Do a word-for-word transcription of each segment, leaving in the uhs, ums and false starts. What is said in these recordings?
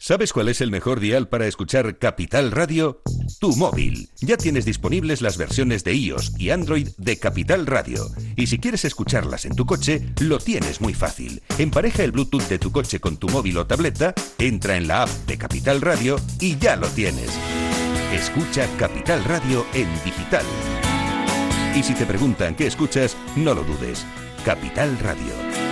¿Sabes cuál es el mejor dial para escuchar Capital Radio? Tu móvil. Ya tienes disponibles las versiones de iOS y Android de Capital Radio. Y si quieres escucharlas en tu coche, lo tienes muy fácil. Empareja el Bluetooth de tu coche con tu móvil o tableta, entra en la app de Capital Radio y ya lo tienes. Escucha Capital Radio en digital. Y si te preguntan qué escuchas, no lo dudes. Capital Radio.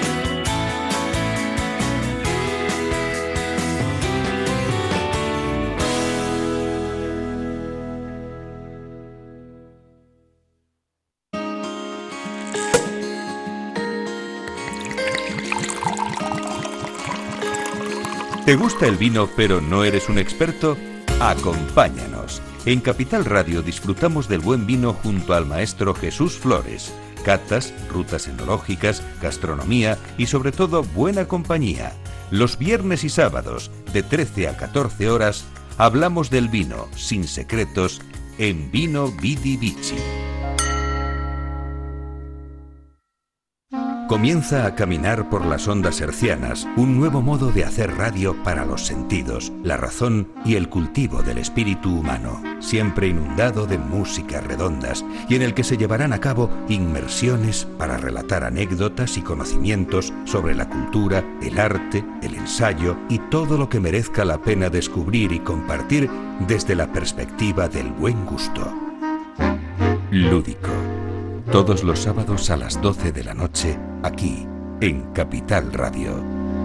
¿Te gusta el vino pero no eres un experto? Acompáñanos. En Capital Radio disfrutamos del buen vino junto al maestro Jesús Flores. Catas, rutas enológicas, gastronomía y sobre todo buena compañía. Los viernes y sábados, de trece a catorce horas, hablamos del vino sin secretos en Vino Vidi Vici. Comienza a caminar por las ondas hercianas un nuevo modo de hacer radio para los sentidos, la razón y el cultivo del espíritu humano, siempre inundado de músicas redondas y en el que se llevarán a cabo inmersiones para relatar anécdotas y conocimientos sobre la cultura, el arte, el ensayo y todo lo que merezca la pena descubrir y compartir desde la perspectiva del buen gusto. Lúdico. Todos los sábados a las doce de la noche, aquí, en Capital Radio.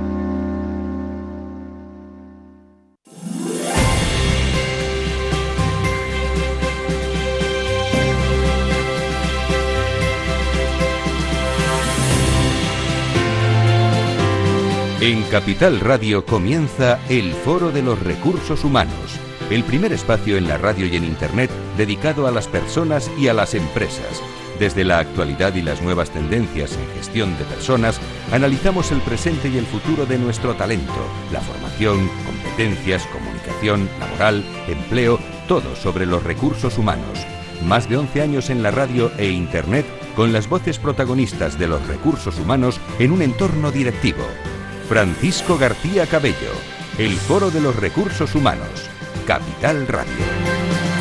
En Capital Radio comienza el Foro de los Recursos Humanos, el primer espacio en la radio y en Internet dedicado a las personas y a las empresas. Desde la actualidad y las nuevas tendencias en gestión de personas, analizamos el presente y el futuro de nuestro talento, la formación, competencias, comunicación, laboral, empleo, todo sobre los recursos humanos. Más de once años en la radio e Internet con las voces protagonistas de los recursos humanos en un entorno directivo. Francisco García Cabello, el Foro de los Recursos Humanos, Capital Radio.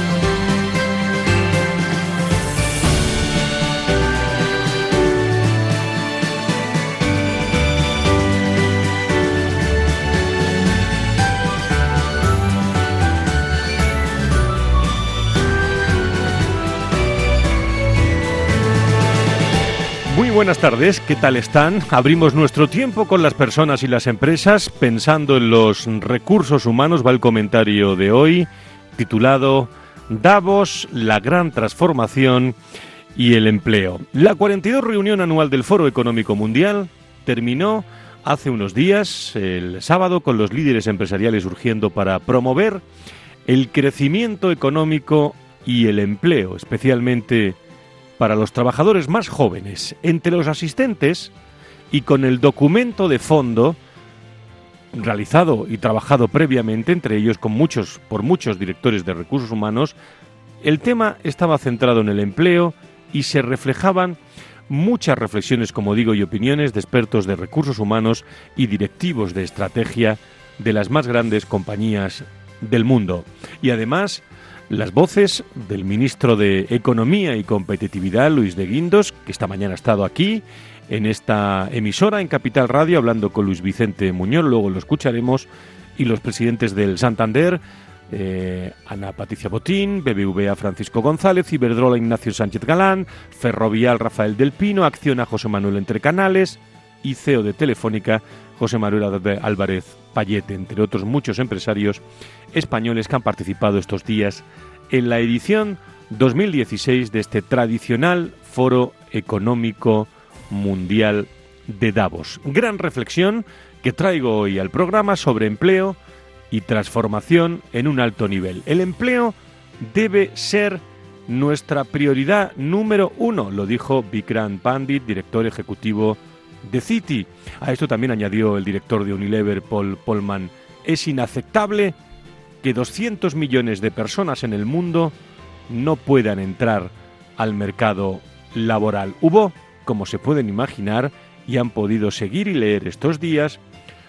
Muy buenas tardes, ¿qué tal están? Abrimos nuestro tiempo con las personas y las empresas, pensando en los recursos humanos. Va el comentario de hoy, titulado Davos, la gran transformación y el empleo. La cuarenta y dos reunión anual del Foro Económico Mundial terminó hace unos días, el sábado, con los líderes empresariales urgiendo para promover el crecimiento económico y el empleo, especialmente para los trabajadores más jóvenes. Entre los asistentes, y con el documento de fondo realizado y trabajado previamente, entre ellos con muchos, por muchos directores de recursos humanos, el tema estaba centrado en el empleo y se reflejaban muchas reflexiones, como digo, y opiniones de expertos de recursos humanos y directivos de estrategia de las más grandes compañías del mundo. Y además, las voces del ministro de Economía y Competitividad, Luis de Guindos, que esta mañana ha estado aquí, en esta emisora, en Capital Radio, hablando con Luis Vicente Muñoz, luego lo escucharemos, y los presidentes del Santander, eh, Ana Patricia Botín, B B V A Francisco González, Iberdrola Ignacio Sánchez Galán, Ferrovial Rafael del Pino, Acciona José Manuel Entrecanales y C E O de Telefónica, José Manuel Álvarez Payete, entre otros muchos empresarios españoles que han participado estos días en la edición dos mil dieciséis de este tradicional Foro Económico Mundial de Davos. Gran reflexión que traigo hoy al programa sobre empleo y transformación en un alto nivel. El empleo debe ser nuestra prioridad número uno, lo dijo Vikrant Pandit, director ejecutivo de Citi. A esto también añadió el director de Unilever, Paul Polman. Es inaceptable que doscientos millones de personas en el mundo no puedan entrar al mercado laboral. Hubo, como se pueden imaginar y han podido seguir y leer estos días,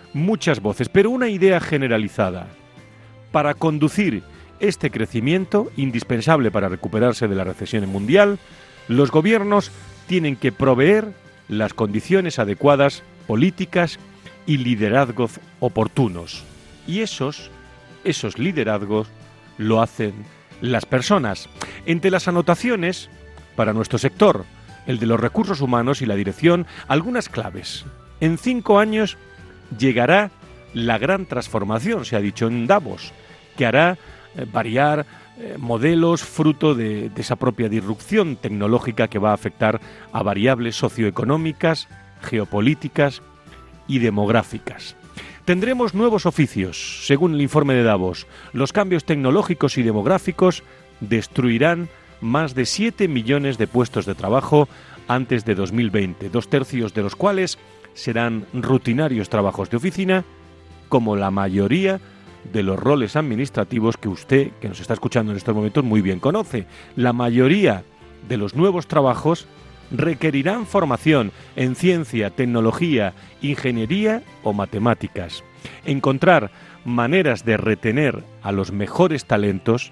muchas voces, pero una idea generalizada. Para conducir este crecimiento, indispensable para recuperarse de la recesión mundial, los gobiernos tienen que proveer las condiciones adecuadas, políticas y liderazgos oportunos. Y esos, esos liderazgos lo hacen las personas. Entre las anotaciones, para nuestro sector, el de los recursos humanos y la dirección, algunas claves. En cinco años llegará la gran transformación, se ha dicho en Davos, que hará eh, variar eh, modelos fruto de, de esa propia disrupción tecnológica que va a afectar a variables socioeconómicas, geopolíticas y demográficas. Tendremos nuevos oficios, según el informe de Davos. Los cambios tecnológicos y demográficos destruirán más de siete millones de puestos de trabajo antes de dos mil veinte, dos tercios de los cuales serán rutinarios trabajos de oficina, como la mayoría de los roles administrativos que usted, que nos está escuchando en estos momentos, muy bien conoce. La mayoría de los nuevos trabajos requerirán formación en ciencia, tecnología, ingeniería o matemáticas. Encontrar maneras de retener a los mejores talentos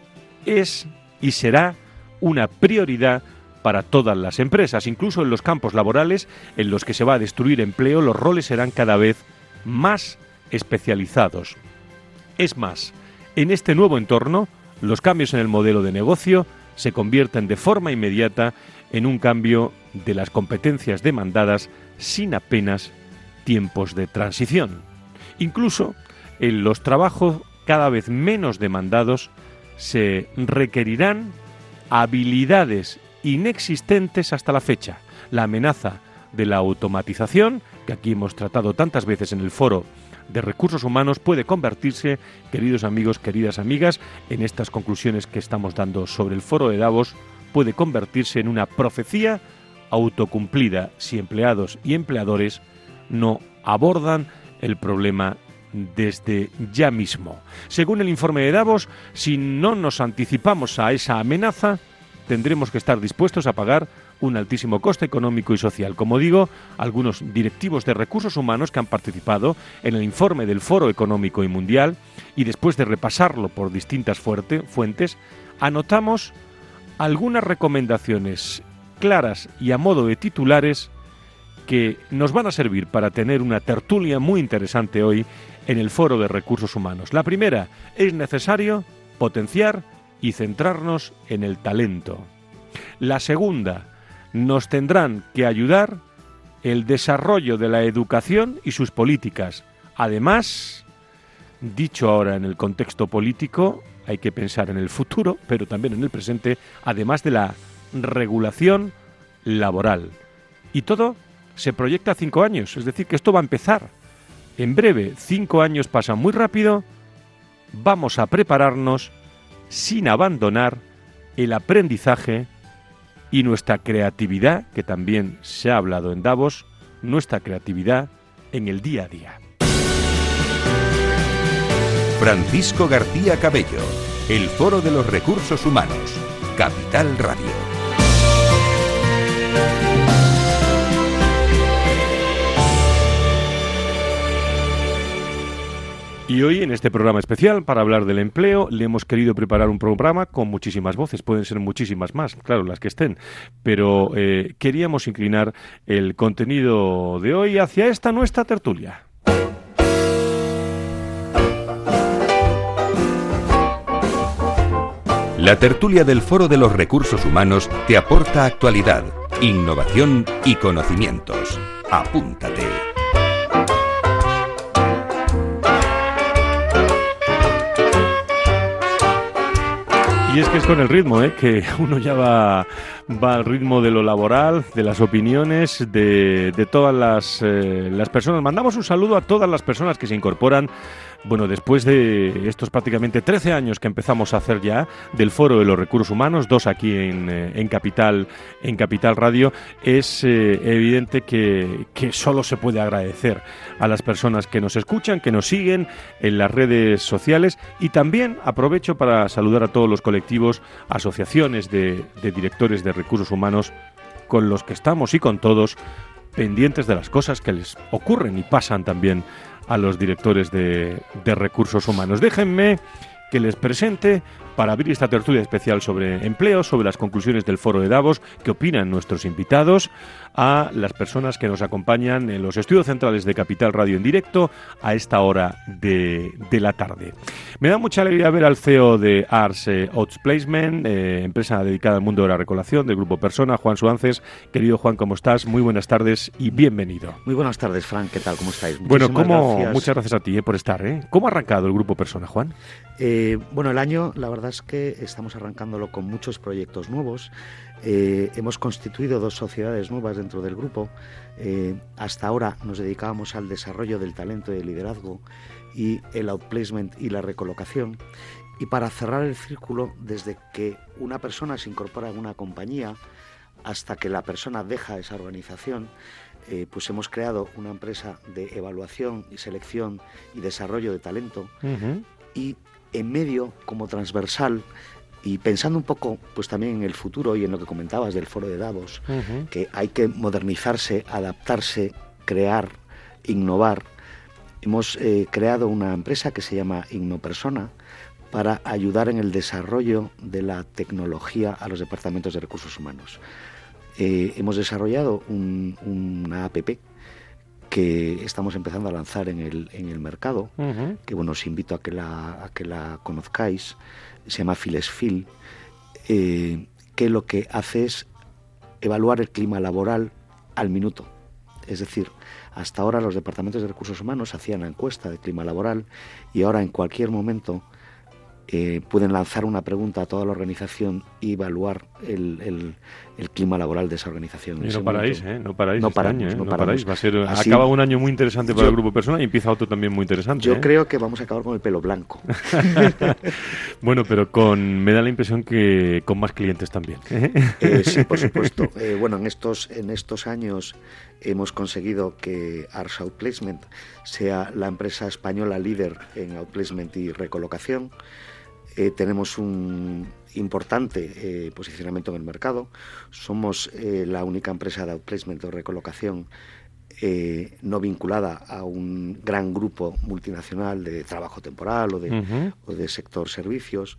es y será una prioridad para todas las empresas. Incluso en los campos laborales en los que se va a destruir empleo, los roles serán cada vez más especializados. Es más, en este nuevo entorno, los cambios en el modelo de negocio se convierten de forma inmediata en un cambio de las competencias demandadas sin apenas tiempos de transición. Incluso en los trabajos cada vez menos demandados se requerirán habilidades inexistentes hasta la fecha. La amenaza de la automatización, que aquí hemos tratado tantas veces en el foro de recursos humanos, puede convertirse, queridos amigos, queridas amigas, en estas conclusiones que estamos dando sobre el foro de Davos, puede convertirse en una profecía autocumplida si empleados y empleadores no abordan el problema desde ya mismo. Según el informe de Davos, si no nos anticipamos a esa amenaza, tendremos que estar dispuestos a pagar un altísimo coste económico y social. Como digo, algunos directivos de recursos humanos que han participado en el informe del Foro Económico y Mundial, y después de repasarlo por distintas fuerte, fuentes, anotamos algunas recomendaciones claras y a modo de titulares que nos van a servir para tener una tertulia muy interesante hoy en el Foro de Recursos Humanos. La primera, es necesario potenciar y centrarnos en el talento. La segunda, nos tendrán que ayudar el desarrollo de la educación y sus políticas. Además, dicho ahora en el contexto político, hay que pensar en el futuro, pero también en el presente, además de la regulación laboral. Y todo se proyecta a cinco años, es decir, que esto va a empezar en breve. Cinco años pasan muy rápido. Vamos a prepararnos sin abandonar el aprendizaje y nuestra creatividad, que también se ha hablado en Davos, nuestra creatividad en el día a día. Francisco García Cabello, el Foro de los Recursos Humanos, Capital Radio. Y hoy, en este programa especial, para hablar del empleo, le hemos querido preparar un programa con muchísimas voces. Pueden ser muchísimas más, claro, las que estén. Pero eh, queríamos inclinar el contenido de hoy hacia esta nuestra tertulia. La tertulia del Foro de los Recursos Humanos te aporta actualidad, innovación y conocimientos. Apúntate. Y es que es con el ritmo, ¿eh? Que uno ya va, va al ritmo de lo laboral, de las opiniones, de, de todas las, eh, las personas. Mandamos un saludo a todas las personas que se incorporan. Bueno, después de estos prácticamente trece años que empezamos a hacer ya del Foro de los Recursos Humanos, dos aquí en, en Capital en Capital Radio, es eh, evidente que, que solo se puede agradecer a las personas que nos escuchan, que nos siguen en las redes sociales, y también aprovecho para saludar a todos los colectivos, asociaciones de, de directores de recursos humanos con los que estamos y con todos pendientes de las cosas que les ocurren y pasan también a los directores de, de recursos humanos. Déjenme que les presente, para abrir esta tertulia especial sobre empleo, sobre las conclusiones del Foro de Davos, qué opinan nuestros invitados, a las personas que nos acompañan en los estudios centrales de Capital Radio en directo a esta hora de, de la tarde. Me da mucha alegría ver al C E O de Ars eh, Outplacement, eh, empresa dedicada al mundo de la recolección del Grupo Persona, Juan Suances. Querido Juan, ¿cómo estás? Muy buenas tardes y bienvenido. Muy buenas tardes, Frank. ¿Qué tal? ¿Cómo estáis? Muchísimas bueno, ¿cómo, gracias. Muchas gracias a ti eh, por estar. ¿eh? ¿Cómo ha arrancado el Grupo Persona, Juan? Eh, bueno, el año, la verdad es que estamos arrancándolo con muchos proyectos nuevos. Eh, hemos constituido dos sociedades nuevas dentro del grupo. Eh, hasta ahora nos dedicábamos al desarrollo del talento y del liderazgo y el outplacement y la recolocación. Y para cerrar el círculo, desde que una persona se incorpora en una compañía hasta que la persona deja esa organización, eh, pues hemos creado una empresa de evaluación y selección y desarrollo de talento. Uh-huh. Y en medio, como transversal, y pensando un poco pues también en el futuro y en lo que comentabas del Foro de Davos, uh-huh. que hay que modernizarse, adaptarse, crear, innovar, hemos eh, creado una empresa que se llama Innopersona para ayudar en el desarrollo de la tecnología a los departamentos de recursos humanos. Eh, hemos desarrollado un, una app que estamos empezando a lanzar en el, en el mercado, uh-huh. que bueno, os invito a que la, a que la conozcáis. Se llama Filesfil, eh, que lo que hace es evaluar el clima laboral al minuto. Es decir, hasta ahora los departamentos de recursos humanos hacían la encuesta de clima laboral y ahora en cualquier momento eh, pueden lanzar una pregunta a toda la organización y evaluar el, el, el clima laboral de esa organización. Y no paráis, ¿eh? No paráis no este paramos, año, ¿eh? No, no paráis. paráis. Va a ser, Así, acaba un año muy interesante para yo, el Grupo Persona y empieza otro también muy interesante. Yo ¿eh? creo que vamos a acabar con el pelo blanco. Bueno, pero con me da la impresión que con más clientes también. Eh, sí, por supuesto. Eh, bueno, en estos, en estos años hemos conseguido que Ars Outplacement sea la empresa española líder en outplacement y recolocación. Eh, tenemos un importante eh, posicionamiento en el mercado. Somos eh, la única empresa de outplacement o recolocación eh, no vinculada a un gran grupo multinacional de trabajo temporal o de, uh-huh. o de sector servicios.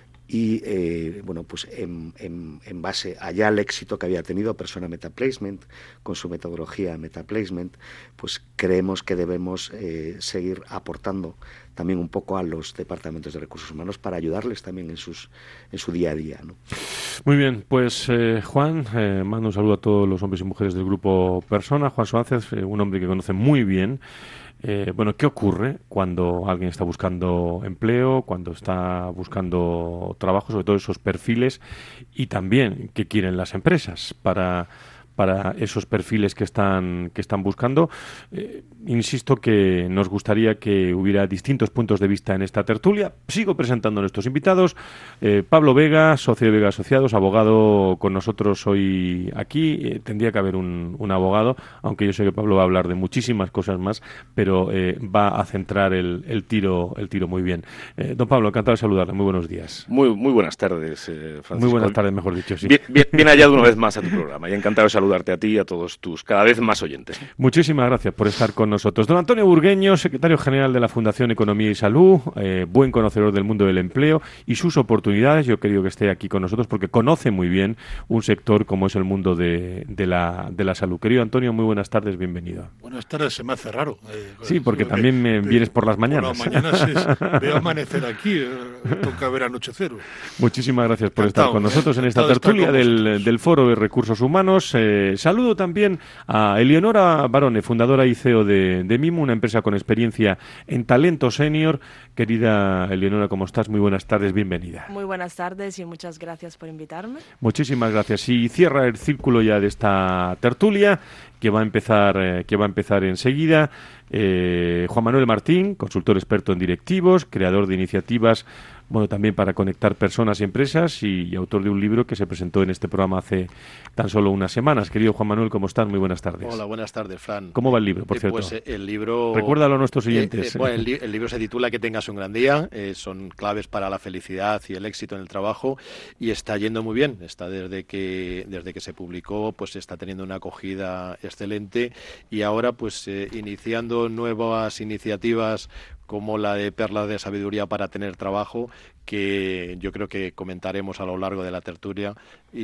Y, eh, bueno, pues en, en, en base a ya el éxito que había tenido Persona Metaplacement, con su metodología Metaplacement, pues creemos que debemos eh, seguir aportando también un poco a los departamentos de recursos humanos para ayudarles también en sus en su día a día, ¿no? Muy bien, pues eh, Juan, eh, mando un saludo a todos los hombres y mujeres del Grupo Persona. Juan Suances, eh, un hombre que conoce muy bien. Eh, bueno, ¿qué ocurre cuando alguien está buscando empleo, cuando está buscando trabajo, sobre todo esos perfiles, y también qué quieren las empresas para para esos perfiles que están que están buscando? Eh, insisto que nos gustaría que hubiera distintos puntos de vista en esta tertulia. Sigo presentando a nuestros invitados. Eh, Pablo Vega, socio de Vega Asociados, abogado con nosotros hoy aquí. Eh, tendría que haber un, un abogado, aunque yo sé que Pablo va a hablar de muchísimas cosas más, pero eh, va a centrar el, el tiro el tiro muy bien. Eh, don Pablo, encantado de saludarle. Muy buenos días. Muy muy buenas tardes, eh, Francisco. Muy buenas tardes, mejor dicho, sí. Bien, bien, bien hallado una vez más a tu programa y encantado de saludarte a ti y a todos tus cada vez más oyentes. Muchísimas gracias por estar con nosotros. Don Antonio Burgueño, secretario general de la Fundación Economía y Salud, eh, buen conocedor del mundo del empleo y sus oportunidades. Yo he querido que esté aquí con nosotros porque conoce muy bien un sector como es el mundo de, de, la, de la salud. Querido Antonio, muy buenas tardes, bienvenido. Buenas tardes, se me hace raro. Eh, sí, porque también me ve, vienes por las mañanas. Por las mañanas es, veo amanecer aquí, eh, toca ver anochecer. Muchísimas gracias por Encantado, estar con nosotros en esta Encantado tertulia del, del Foro de Recursos Humanos. Eh, saludo también a Eleonora Barone, fundadora y C E O de, de Mimo, una empresa con experiencia en talento senior. Querida Eleonora, ¿cómo estás? Muy buenas tardes, bienvenida. Muy buenas tardes y muchas gracias por invitarme. Muchísimas gracias. Y cierra el círculo ya de esta tertulia, que va a empezar, eh, que va a empezar enseguida. Eh, Juan Manuel Martín, consultor experto en directivos, creador de iniciativas bueno, también para conectar personas y empresas y, y autor de un libro que se presentó en este programa hace tan solo unas semanas. Querido Juan Manuel, ¿cómo estás? Muy buenas tardes. Hola, buenas tardes, Fran. ¿Cómo va el libro, por eh, cierto? Pues eh, el libro... Recuérdalo a nuestros oyentes. Eh, eh, bueno, el, li el libro se titula Que tengas un gran día, eh, son claves para la felicidad y el éxito en el trabajo, y está yendo muy bien. Está desde que desde que se publicó, pues está teniendo una acogida excelente, y ahora pues eh, iniciando nuevas iniciativas como la de Perlas de Sabiduría para tener trabajo, que yo creo que comentaremos a lo largo de la tertulia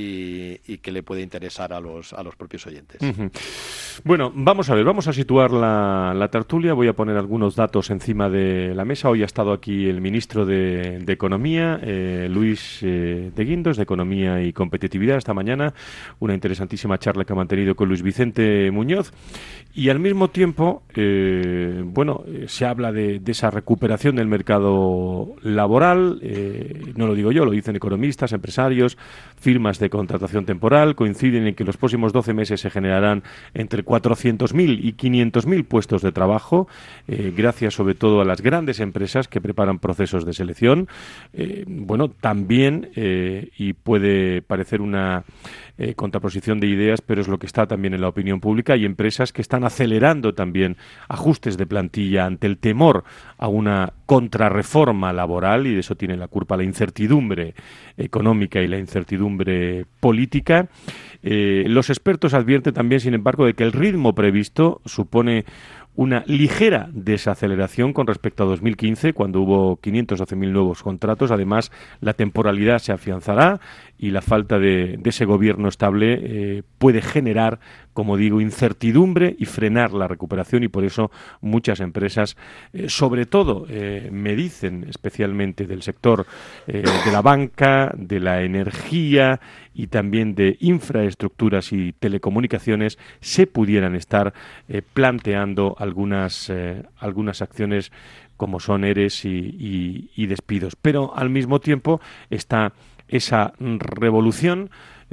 y, y que le puede interesar a los, a los propios oyentes. Uh-huh. Bueno, vamos a ver, vamos a situar la, la tertulia. Voy a poner algunos datos encima de la mesa. Hoy ha estado aquí el ministro de, de Economía, eh, Luis eh, de Guindos, de Economía y Competitividad, esta mañana. Una interesantísima charla que ha mantenido con Luis Vicente Muñoz. Y al mismo tiempo, eh, bueno, eh, se habla de, de esa recuperación del mercado laboral. Eh, no lo digo yo, lo dicen economistas, empresarios, firmas de contratación temporal. Coinciden en que los próximos doce meses se generarán entre cuatrocientos mil y quinientos mil puestos de trabajo, eh, gracias sobre todo a las grandes empresas que preparan procesos de selección. Eh, bueno, también, eh, y puede parecer una eh, contraposición de ideas, pero es lo que está también en la opinión pública, hay empresas que están acelerando también ajustes de plantilla ante el temor a una contrarreforma laboral, y de eso tiene la culpa la incertidumbre económica y la incertidumbre política. Eh, los expertos advierten también, sin embargo, de que el ritmo previsto supone una ligera desaceleración con respecto a dos mil quince, cuando hubo quinientos doce mil nuevos contratos. Además, la temporalidad se afianzará y la falta de, de ese gobierno estable eh, puede generar, como digo, incertidumbre y frenar la recuperación, y por eso muchas empresas, eh, sobre todo, eh, me dicen, especialmente del sector eh, de la banca, de la energía y también de infraestructuras y telecomunicaciones, se pudieran estar eh, planteando algunas, eh, algunas acciones como son ERES y, y, y despidos. Pero al mismo tiempo está esa revolución,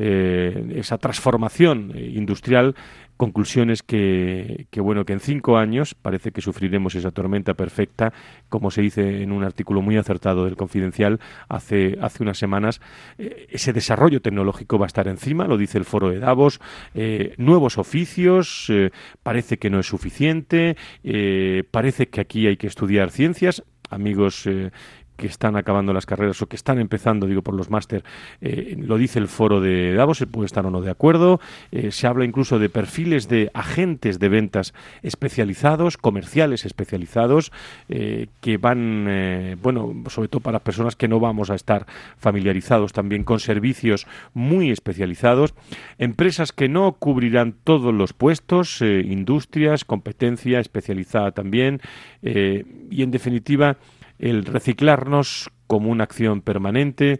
eh, esa transformación industrial, conclusiones que, que, bueno, que en cinco años parece que sufriremos esa tormenta perfecta, como se dice en un artículo muy acertado del Confidencial hace, hace unas semanas. Eh, ese desarrollo tecnológico va a estar encima, lo dice el Foro de Davos, eh, nuevos oficios, eh, parece que no es suficiente, eh, parece que aquí hay que estudiar ciencias. Amigos eh, que están acabando las carreras o que están empezando, digo, por los máster, eh, lo dice el Foro de Davos, se puede estar o no de acuerdo. Eh, se habla incluso de perfiles de agentes de ventas especializados, comerciales especializados, eh, que van, eh, bueno, sobre todo para personas que no vamos a estar familiarizados también con servicios muy especializados, empresas que no cubrirán todos los puestos, eh, industrias, competencia especializada también, eh, y en definitiva el reciclarnos como una acción permanente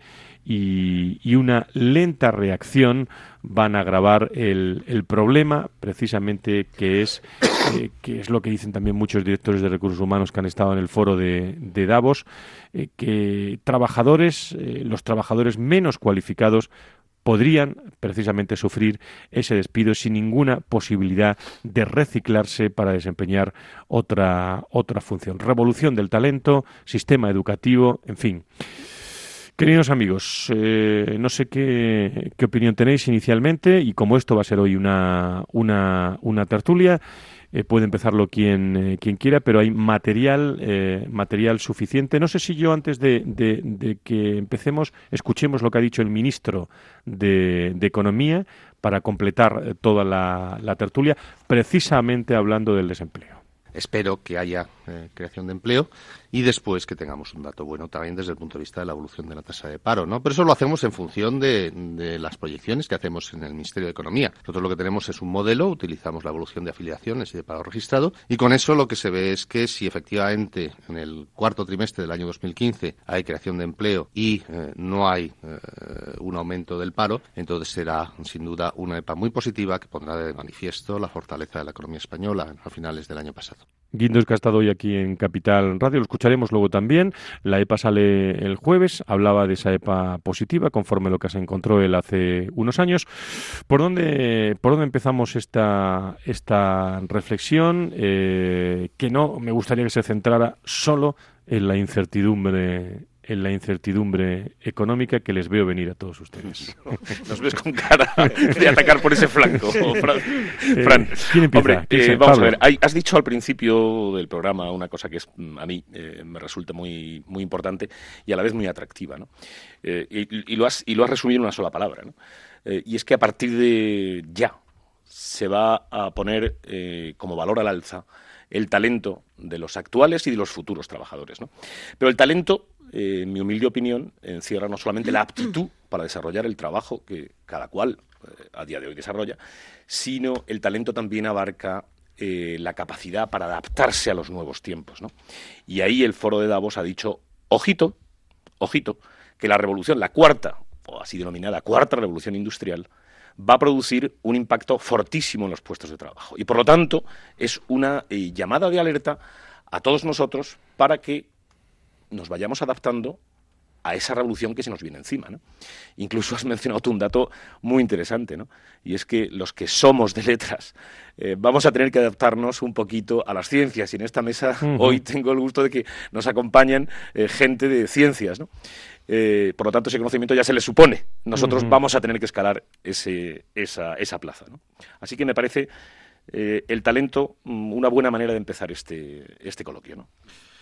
y, y una lenta reacción van a agravar el, el problema, precisamente, que es eh, que es lo que dicen también muchos directores de recursos humanos que han estado en el foro de, de Davos, eh, que trabajadores, eh, los trabajadores menos cualificados podrían precisamente sufrir ese despido sin ninguna posibilidad de reciclarse para desempeñar otra, otra función. Revolución del talento, sistema educativo, en fin. Queridos amigos, eh, no sé qué, qué opinión tenéis inicialmente, y como esto va a ser hoy una, una, una tertulia, Eh, puede empezarlo quien, eh, quien quiera, pero hay material eh, material suficiente. No sé si yo, antes de, de, de que empecemos, escuchemos lo que ha dicho el ministro de, de Economía para completar eh, toda la, la tertulia, precisamente hablando del desempleo. Espero que haya eh, creación de empleo y después que tengamos un dato bueno también desde el punto de vista de la evolución de la tasa de paro, ¿no? Pero eso lo hacemos en función de, de las proyecciones que hacemos en el Ministerio de Economía. Nosotros lo que tenemos es un modelo, utilizamos la evolución de afiliaciones y de paro registrado, y con eso lo que se ve es que si efectivamente en el cuarto trimestre del año dos mil quince hay creación de empleo y eh, no hay eh, un aumento del paro, entonces será sin duda una E P A muy positiva que pondrá de manifiesto la fortaleza de la economía española a finales del año pasado. Guindos, que ha estado hoy aquí en Capital Radio, lo escucharemos luego también. La E P A sale el jueves, hablaba de esa E P A positiva, conforme lo que se encontró él hace unos años. ¿Por dónde, por dónde empezamos esta, esta reflexión? Eh, que no me gustaría que se centrara solo en la incertidumbre en la incertidumbre económica que les veo venir a todos ustedes. Nos ves con cara de atacar por ese flanco, Fran. Eh, Fran, ¿quién empieza? hombre, ¿Quién eh, se- vamos Pablo? a ver. Hay- has dicho al principio del programa una cosa que es mm, a mí eh, me resulta muy muy importante y a la vez muy atractiva, ¿no? Eh, y, y lo has y lo has resumido en una sola palabra, ¿no? Eh, y es que a partir de ya se va a poner eh, como valor al alza el talento de los actuales y de los futuros trabajadores, ¿no? Pero el talento, eh, en mi humilde opinión, encierra no solamente la aptitud para desarrollar el trabajo que cada cual eh, a día de hoy desarrolla, sino el talento también abarca eh, la capacidad para adaptarse a los nuevos tiempos, ¿no? Y ahí el foro de Davos ha dicho, ojito, ojito, que la revolución, la cuarta, o así denominada cuarta revolución industrial, va a producir un impacto fortísimo en los puestos de trabajo. Y por lo tanto, es una eh, llamada de alerta a todos nosotros para que nos vayamos adaptando a esa revolución que se nos viene encima, ¿no? Incluso has mencionado tú un dato muy interesante, ¿no? Y es que los que somos de letras eh, vamos a tener que adaptarnos un poquito a las ciencias. Y en esta mesa Uh-huh. hoy tengo el gusto de que nos acompañan eh, gente de ciencias, ¿no? Eh, por lo tanto, ese conocimiento ya se le supone. Nosotros Uh-huh. vamos a tener que escalar ese, esa, esa plaza, ¿no? Así que me parece eh, el talento mm, una buena manera de empezar este, este coloquio, ¿no?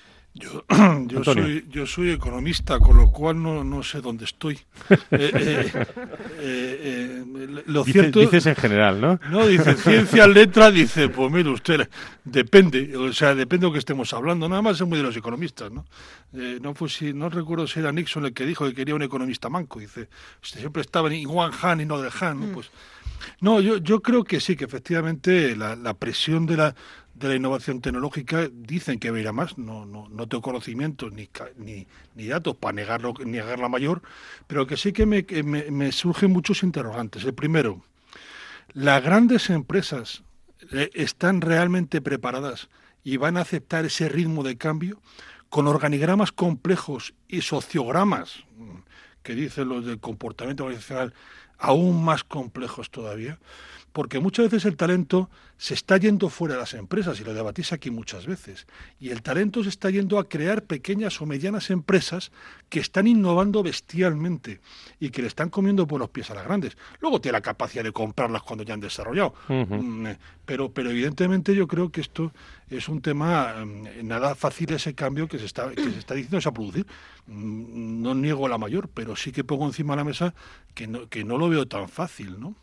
Yo, yo, Antonio. soy, yo soy economista, con lo cual no, no sé dónde estoy. Eh, eh, eh, eh, lo Dice- cierto... dices en general, ¿no? No, dice ciencia, letra, dice, pues mire usted, depende, o sea, depende de lo que estemos hablando, nada más es muy de los economistas, ¿no? Eh, no fue si, no recuerdo si era Nixon el que dijo que quería un economista manco, dice, usted siempre estaba en one hand y no del hand, ¿no? Pues, no, yo, yo creo que sí, que efectivamente la, la presión de la, de la innovación tecnológica dicen que va a ir a más, no, no, no tengo conocimientos ni, ca- ni, ni datos para negarlo, negarla mayor, pero que sí que me, que me, me surgen muchos interrogantes. El primero, ¿las grandes empresas eh, están realmente preparadas y van a aceptar ese ritmo de cambio con organigramas complejos y sociogramas, mm, que dicen los del comportamiento organizacional, aún más complejos todavía? Porque muchas veces el talento se está yendo fuera de las empresas, y lo debatís aquí muchas veces, y el talento se está yendo a crear pequeñas o medianas empresas que están innovando bestialmente y que le están comiendo por los pies a las grandes. Luego tiene la capacidad de comprarlas cuando ya han desarrollado. Ujú. Mm, eh, pero, pero evidentemente yo creo que esto es un tema, mm, nada fácil ese cambio que se está, que se está diciendo se va a producir. Mm, No niego la mayor, pero sí que pongo encima de la mesa que no, que no lo veo tan fácil, ¿no?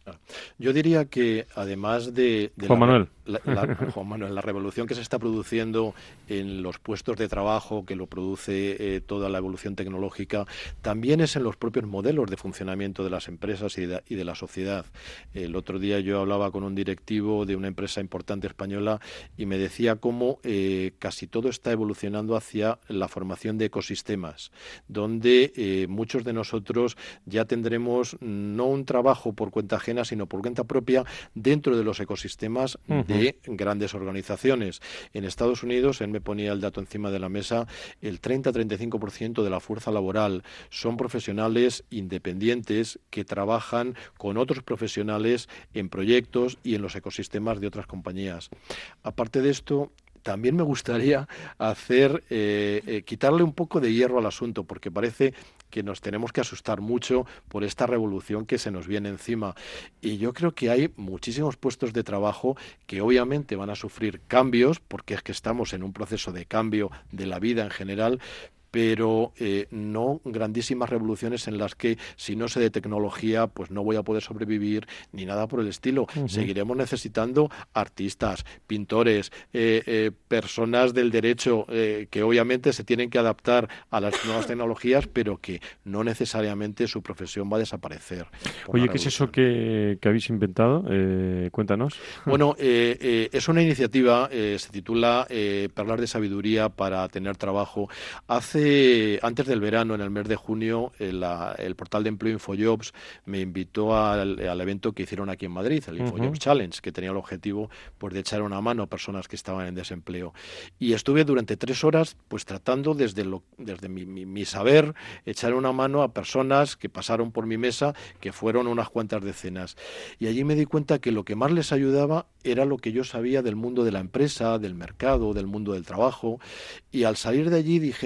Yo diría que además de, de Juan la, Manuel. la- la- Juan Manuel, la revolución que se está produciendo en los puestos de trabajo, que lo produce eh, toda la evolución tecnológica, también es en los propios modelos de funcionamiento de las empresas y de, y de la sociedad. El otro día yo hablaba con un directivo de una empresa importante española y me decía cómo eh, casi todo está evolucionando hacia la formación de ecosistemas, donde eh, muchos de nosotros ya tendremos no un trabajo por cuenta ajena, sino por cuenta propia dentro de los ecosistemas Ujú. de grandes organizaciones. En Estados Unidos, él me ponía el dato encima de la mesa, el treinta a treinta y cinco por ciento de la fuerza laboral son profesionales independientes que trabajan con otros profesionales en proyectos y en los ecosistemas de otras compañías. Aparte de esto, también me gustaría hacer eh, eh, quitarle un poco de hierro al asunto, porque parece que nos tenemos que asustar mucho por esta revolución que se nos viene encima. Y yo creo que hay muchísimos puestos de trabajo que obviamente van a sufrir cambios, porque es que estamos en un proceso de cambio de la vida en general, pero eh, no grandísimas revoluciones en las que si no sé de tecnología pues no voy a poder sobrevivir ni nada por el estilo. Ujú. Seguiremos necesitando artistas, pintores, eh, eh, personas del derecho eh, que obviamente se tienen que adaptar a las nuevas tecnologías, pero que no necesariamente su profesión va a desaparecer. por Oye, la ¿qué es eso revolución. que, que habéis inventado? Eh, cuéntanos. Bueno, eh, eh, es una iniciativa, eh, se titula eh, Perlas de Sabiduría para tener trabajo. Hace, antes del verano, en el mes de junio, eh, la- el portal de empleo InfoJobs me invitó al, al evento que hicieron aquí en Madrid, el InfoJobs Ujú. Challenge, que tenía el objetivo pues, de echar una mano a personas que estaban en desempleo. Y estuve durante tres horas pues tratando desde, lo, desde mi, mi- mi saber echar una mano a personas que pasaron por mi mesa, que fueron unas cuantas decenas. Y allí me di cuenta que lo que más les ayudaba era lo que yo sabía del mundo de la empresa, del mercado, del mundo del trabajo. Y al salir de allí dije, jo,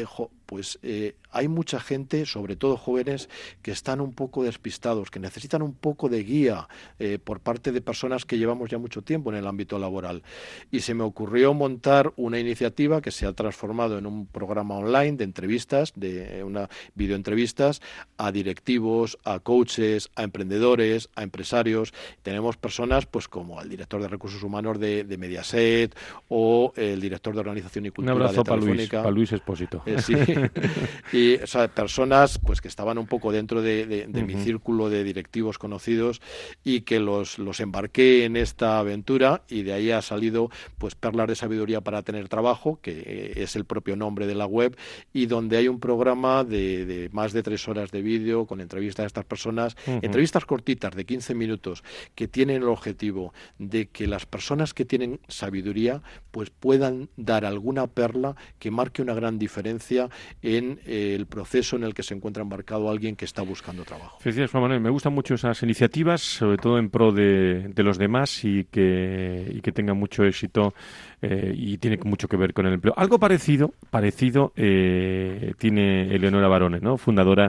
pues eh, hay mucha gente, sobre todo jóvenes, que están un poco despistados, que necesitan un poco de guía eh, por parte de personas que llevamos ya mucho tiempo en el ámbito laboral. Y se me ocurrió montar una iniciativa que se ha transformado en un programa online de entrevistas, de una videoentrevistas a directivos, a coaches, a emprendedores, a empresarios. Tenemos personas pues como el director de Recursos Humanos de, de Mediaset o el director de Organización y Cultura un abrazo de Telefónica. para Luis, para Luis Espósito. Eh, sí. Y o sea, personas pues que estaban un poco dentro de, de, de uh-huh. mi círculo de directivos conocidos y que los, los embarqué en esta aventura, y de ahí ha salido pues Perlas de Sabiduría para Tener Trabajo, que es el propio nombre de la web, y donde hay un programa de, de más de tres horas de vídeo con entrevistas a estas personas, uh-huh. entrevistas cortitas de quince minutos, que tienen el objetivo de que las personas que tienen sabiduría pues puedan dar alguna perla que marque una gran diferencia en eh, el proceso en el que se encuentra embarcado alguien que está buscando trabajo. Felicidades, Juan Manuel. Me gustan mucho esas iniciativas, sobre todo en pro de, de los demás, y que, y que tengan mucho éxito, eh, y tiene mucho que ver con el empleo. Algo parecido, parecido eh, tiene Eleonora Barone, ¿no? Fundadora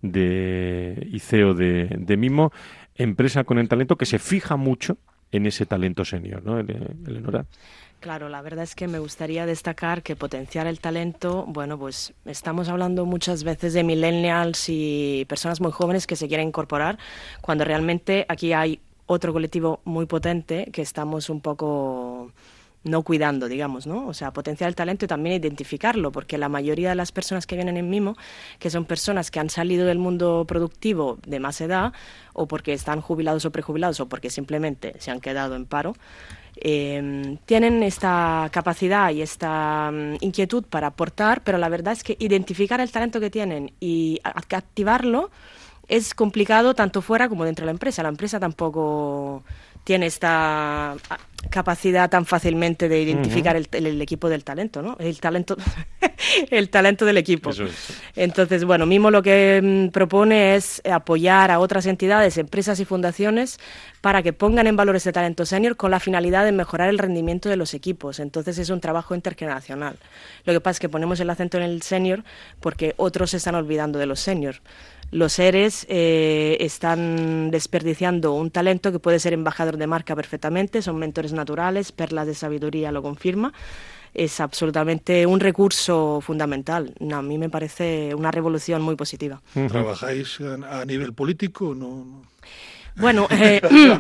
de y C E O de, de Mimo, empresa con el talento que se fija mucho en ese talento senior, ¿no, Eleonora? Claro, la verdad es que me gustaría destacar que potenciar el talento, bueno, pues estamos hablando muchas veces de millennials y personas muy jóvenes que se quieren incorporar, cuando realmente aquí hay otro colectivo muy potente que estamos un poco no cuidando, digamos, ¿no? O sea, potenciar el talento y también identificarlo, porque la mayoría de las personas que vienen en Mimo, que son personas que han salido del mundo productivo de más edad, o porque están jubilados o prejubilados, o porque simplemente se han quedado en paro, Eh, tienen esta capacidad y esta um, inquietud para aportar, pero la verdad es que identificar el talento que tienen y a- activarlo es complicado tanto fuera como dentro de la empresa. La empresa tampoco tiene esta capacidad tan fácilmente de identificar uh-huh. el, el equipo del talento, ¿no? El talento, el talento del equipo. Eso es. Entonces, bueno, Mimo lo que mm, propone es apoyar a otras entidades, empresas y fundaciones para que pongan en valor ese talento senior con la finalidad de mejorar el rendimiento de los equipos. Entonces, es un trabajo intergeneracional. Lo que pasa es que ponemos el acento en el senior porque otros se están olvidando de los senior. Los seres eh, están desperdiciando un talento que puede ser embajador de marca perfectamente, son mentores naturales, Perlas de Sabiduría lo confirma, es absolutamente un recurso fundamental. No, a mí me parece una revolución muy positiva. ¿Trabajáis a nivel político? No, no. Bueno, eh,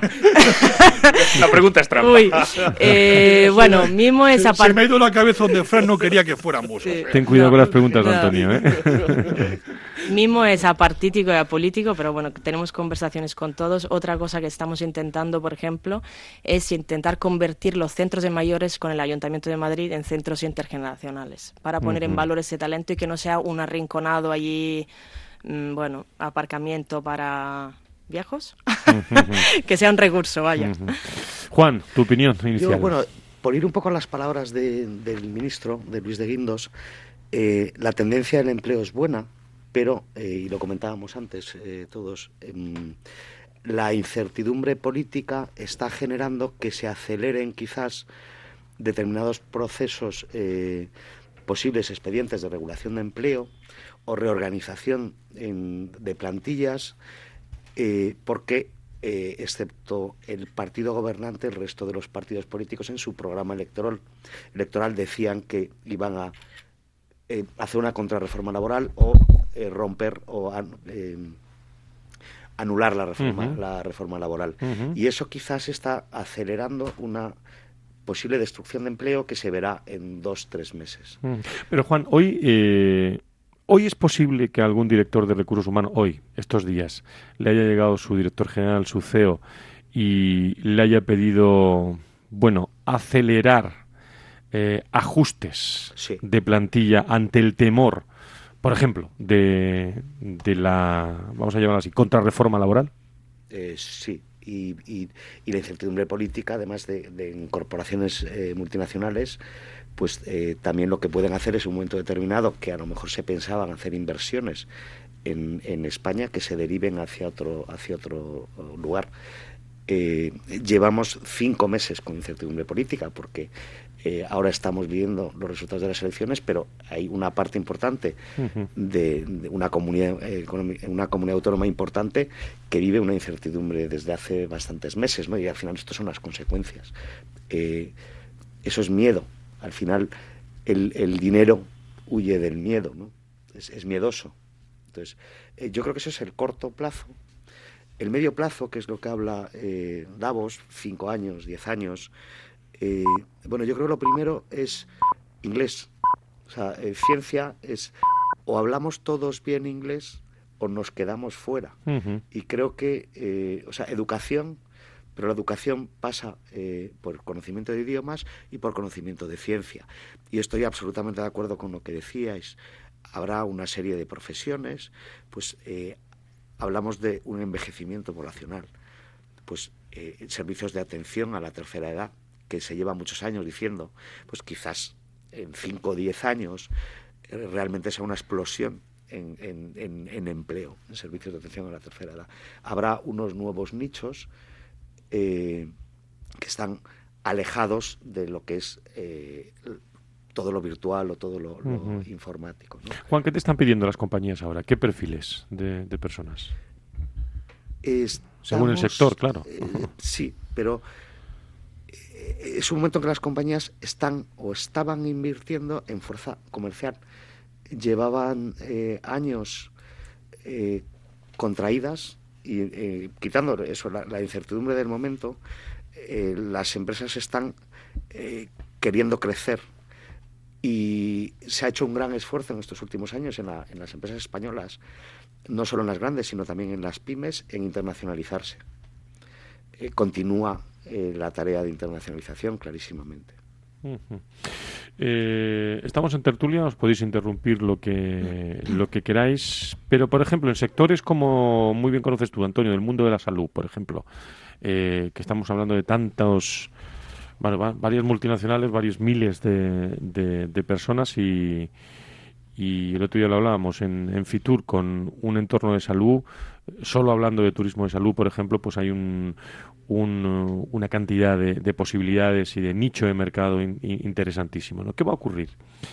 la pregunta es trampa. Uy, eh, bueno, Mimo es aparte. Se me ha ido la cabeza donde Fran no quería que fuéramos. Sí. Ten cuidado no, con las preguntas, no. Antonio, ¿eh? Mimo es apartítico y apolítico, pero bueno, tenemos conversaciones con todos. Otra cosa que estamos intentando, por ejemplo, es intentar convertir los centros de mayores con el Ayuntamiento de Madrid en centros intergeneracionales, para poner uh-huh. en valor ese talento y que no sea un arrinconado allí, mmm, bueno, aparcamiento para viejos, uh-huh. que sea un recurso, vaya. Uh-huh. Juan, tu opinión inicial. Yo, bueno, por ir un poco a las palabras de, del ministro, de Luis de Guindos, eh, la tendencia del empleo es buena, pero, eh, y lo comentábamos antes eh, todos, eh, la incertidumbre política está generando que se aceleren quizás determinados procesos, eh, posibles expedientes de regulación de empleo o reorganización en, de plantillas, eh, porque, eh, excepto el partido gobernante, el resto de los partidos políticos en su programa electoral, electoral decían que iban a eh, hacer una contrarreforma laboral o eh, romper o an, eh, anular la reforma, uh-huh. la reforma laboral. Uh-huh. Y eso quizás está acelerando una posible destrucción de empleo que se verá en dos, tres meses. Uh-huh. Pero Juan, hoy... Eh... ¿Hoy es posible que algún director de recursos humanos, hoy, estos días, le haya llegado su director general, su C E O, y le haya pedido, bueno, acelerar eh, ajustes sí. de plantilla ante el temor, por ejemplo, de, de la, vamos a llamarla así, contrarreforma laboral? Eh, sí. Y, y, y la incertidumbre política, además de, de incorporaciones eh, multinacionales, pues eh, también lo que pueden hacer es en un momento determinado que a lo mejor se pensaban hacer inversiones en, en España que se deriven hacia otro hacia otro lugar. Eh, llevamos cinco meses con incertidumbre política porque eh, ahora estamos viendo los resultados de las elecciones, pero hay una parte importante uh-huh. de, de una comunidad eh, una comunidad autónoma importante que vive una incertidumbre desde hace bastantes meses, ¿no? Y al final esto son las consecuencias. Eh, eso es miedo. Al final el, el dinero huye del miedo, ¿no? Es, es miedoso. Entonces, eh, yo creo que eso es el corto plazo. El medio plazo, que es lo que habla eh, Davos, cinco años, diez años. Eh, bueno, yo creo que lo primero es inglés. O sea, eh, ciencia es o hablamos todos bien inglés o nos quedamos fuera. Uh-huh. Y creo que, eh, o sea, educación, pero la educación pasa eh, por conocimiento de idiomas y por conocimiento de ciencia. Y estoy absolutamente de acuerdo con lo que decíais. Habrá una serie de profesiones, pues eh, hablamos de un envejecimiento poblacional, pues eh, servicios de atención a la tercera edad, que se lleva muchos años diciendo, pues quizás en cinco o diez años eh, realmente sea una explosión en, en, en, en empleo, en servicios de atención a la tercera edad. Habrá unos nuevos nichos eh, que están alejados de lo que es eh, todo lo virtual o todo lo, lo uh-huh. informático, ¿no? Juan, ¿qué te están pidiendo las compañías ahora? ¿Qué perfiles de, de personas? Estamos, según el sector, claro. Eh, sí, pero es un momento en que las compañías están o estaban invirtiendo en fuerza comercial. Llevaban eh, años eh, contraídas y eh, quitando eso, la, la incertidumbre del momento, eh, las empresas están eh, queriendo crecer. Y se ha hecho un gran esfuerzo en estos últimos años en, la, en las empresas españolas, no solo en las grandes, sino también en las pymes, en internacionalizarse. Eh, continúa eh, la tarea de internacionalización, clarísimamente. Uh-huh. Eh, estamos en tertulia, os podéis interrumpir lo que, lo que queráis, pero, por ejemplo, en sectores como muy bien conoces tú, Antonio, del mundo de la salud, por ejemplo, eh, que estamos hablando de tantos... Bueno, varias multinacionales, varios miles de, de, de personas y, y el otro día lo hablábamos en, en Fitur con un entorno de salud. Solo hablando de turismo de salud, por ejemplo, pues hay un, un, una cantidad de, de posibilidades y de nicho de mercado in, in, interesantísimo, ¿no? ¿Qué va a ocurrir?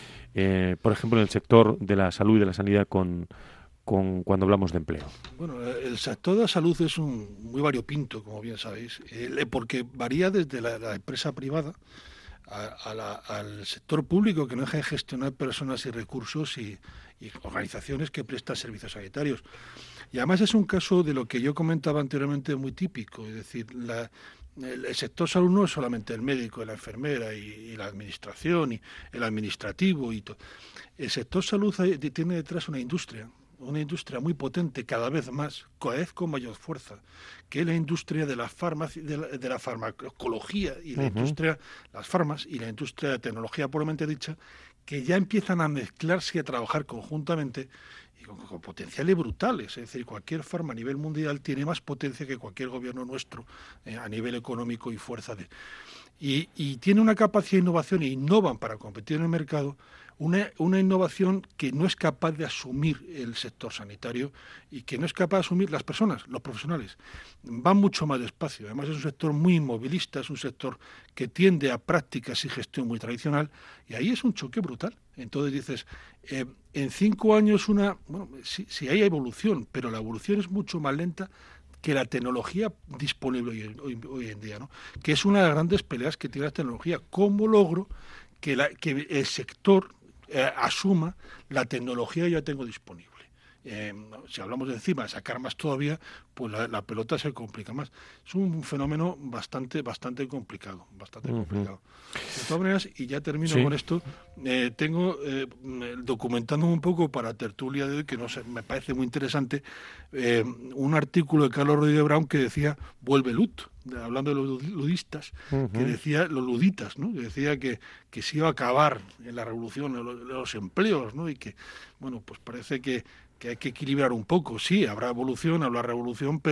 Eh, por ejemplo, en el sector de la salud y de la sanidad con... Con, cuando hablamos de empleo. Bueno, el sector de la salud es un muy variopinto, como bien sabéis, eh, porque varía desde la, la empresa privada a, a la, al sector público, que no deja de gestionar personas y recursos y, y organizaciones que prestan servicios sanitarios. Y además es un caso de lo que yo comentaba anteriormente muy típico, es decir, la, el, el sector salud no es solamente el médico, la enfermera y, y la administración y el administrativo y todo. El sector salud hay, tiene detrás una industria, una industria muy potente, cada vez más, cada vez con mayor fuerza, que es la industria de la farmacia, de la, de la farmacología y la uh-huh. industria, las farmas y la industria de tecnología puramente dicha, que ya empiezan a mezclarse y a trabajar conjuntamente y con, con potenciales brutales. Es decir, cualquier farma a nivel mundial tiene más potencia que cualquier gobierno nuestro eh, a nivel económico y fuerza de... Y, y tiene una capacidad de innovación e innovan para competir en el mercado. Una, una innovación que no es capaz de asumir el sector sanitario y que no es capaz de asumir las personas, los profesionales. Van mucho más despacio. Además es un sector muy inmovilista, es un sector que tiende a prácticas y gestión muy tradicional y ahí es un choque brutal. Entonces dices, eh, en cinco años una... Bueno, sí, sí hay evolución, pero la evolución es mucho más lenta que la tecnología disponible hoy, hoy, hoy en día, ¿no? Que es una de las grandes peleas que tiene la tecnología. ¿Cómo logro que, la, que el sector Eh, asuma la tecnología que ya tengo disponible? Eh, si hablamos de encima de sacar más todavía, pues la, la pelota se complica más. Es un fenómeno bastante bastante complicado, bastante uh-huh. complicado. De todas maneras, y ya termino sí. con esto, eh, tengo eh, documentándome un poco para tertulia de hoy, que no sé, me parece muy interesante, eh, un artículo de Carlos Rodríguez Brown que decía vuelve L U T, hablando de los ludistas, uh-huh. que decía, los luditas, ¿no? Que decía que, que se iba a acabar en la revolución, en los, en los empleos, ¿no? Y que, bueno, pues parece que, que hay que equilibrar un poco. Sí, habrá evolución, habrá revolución, pero,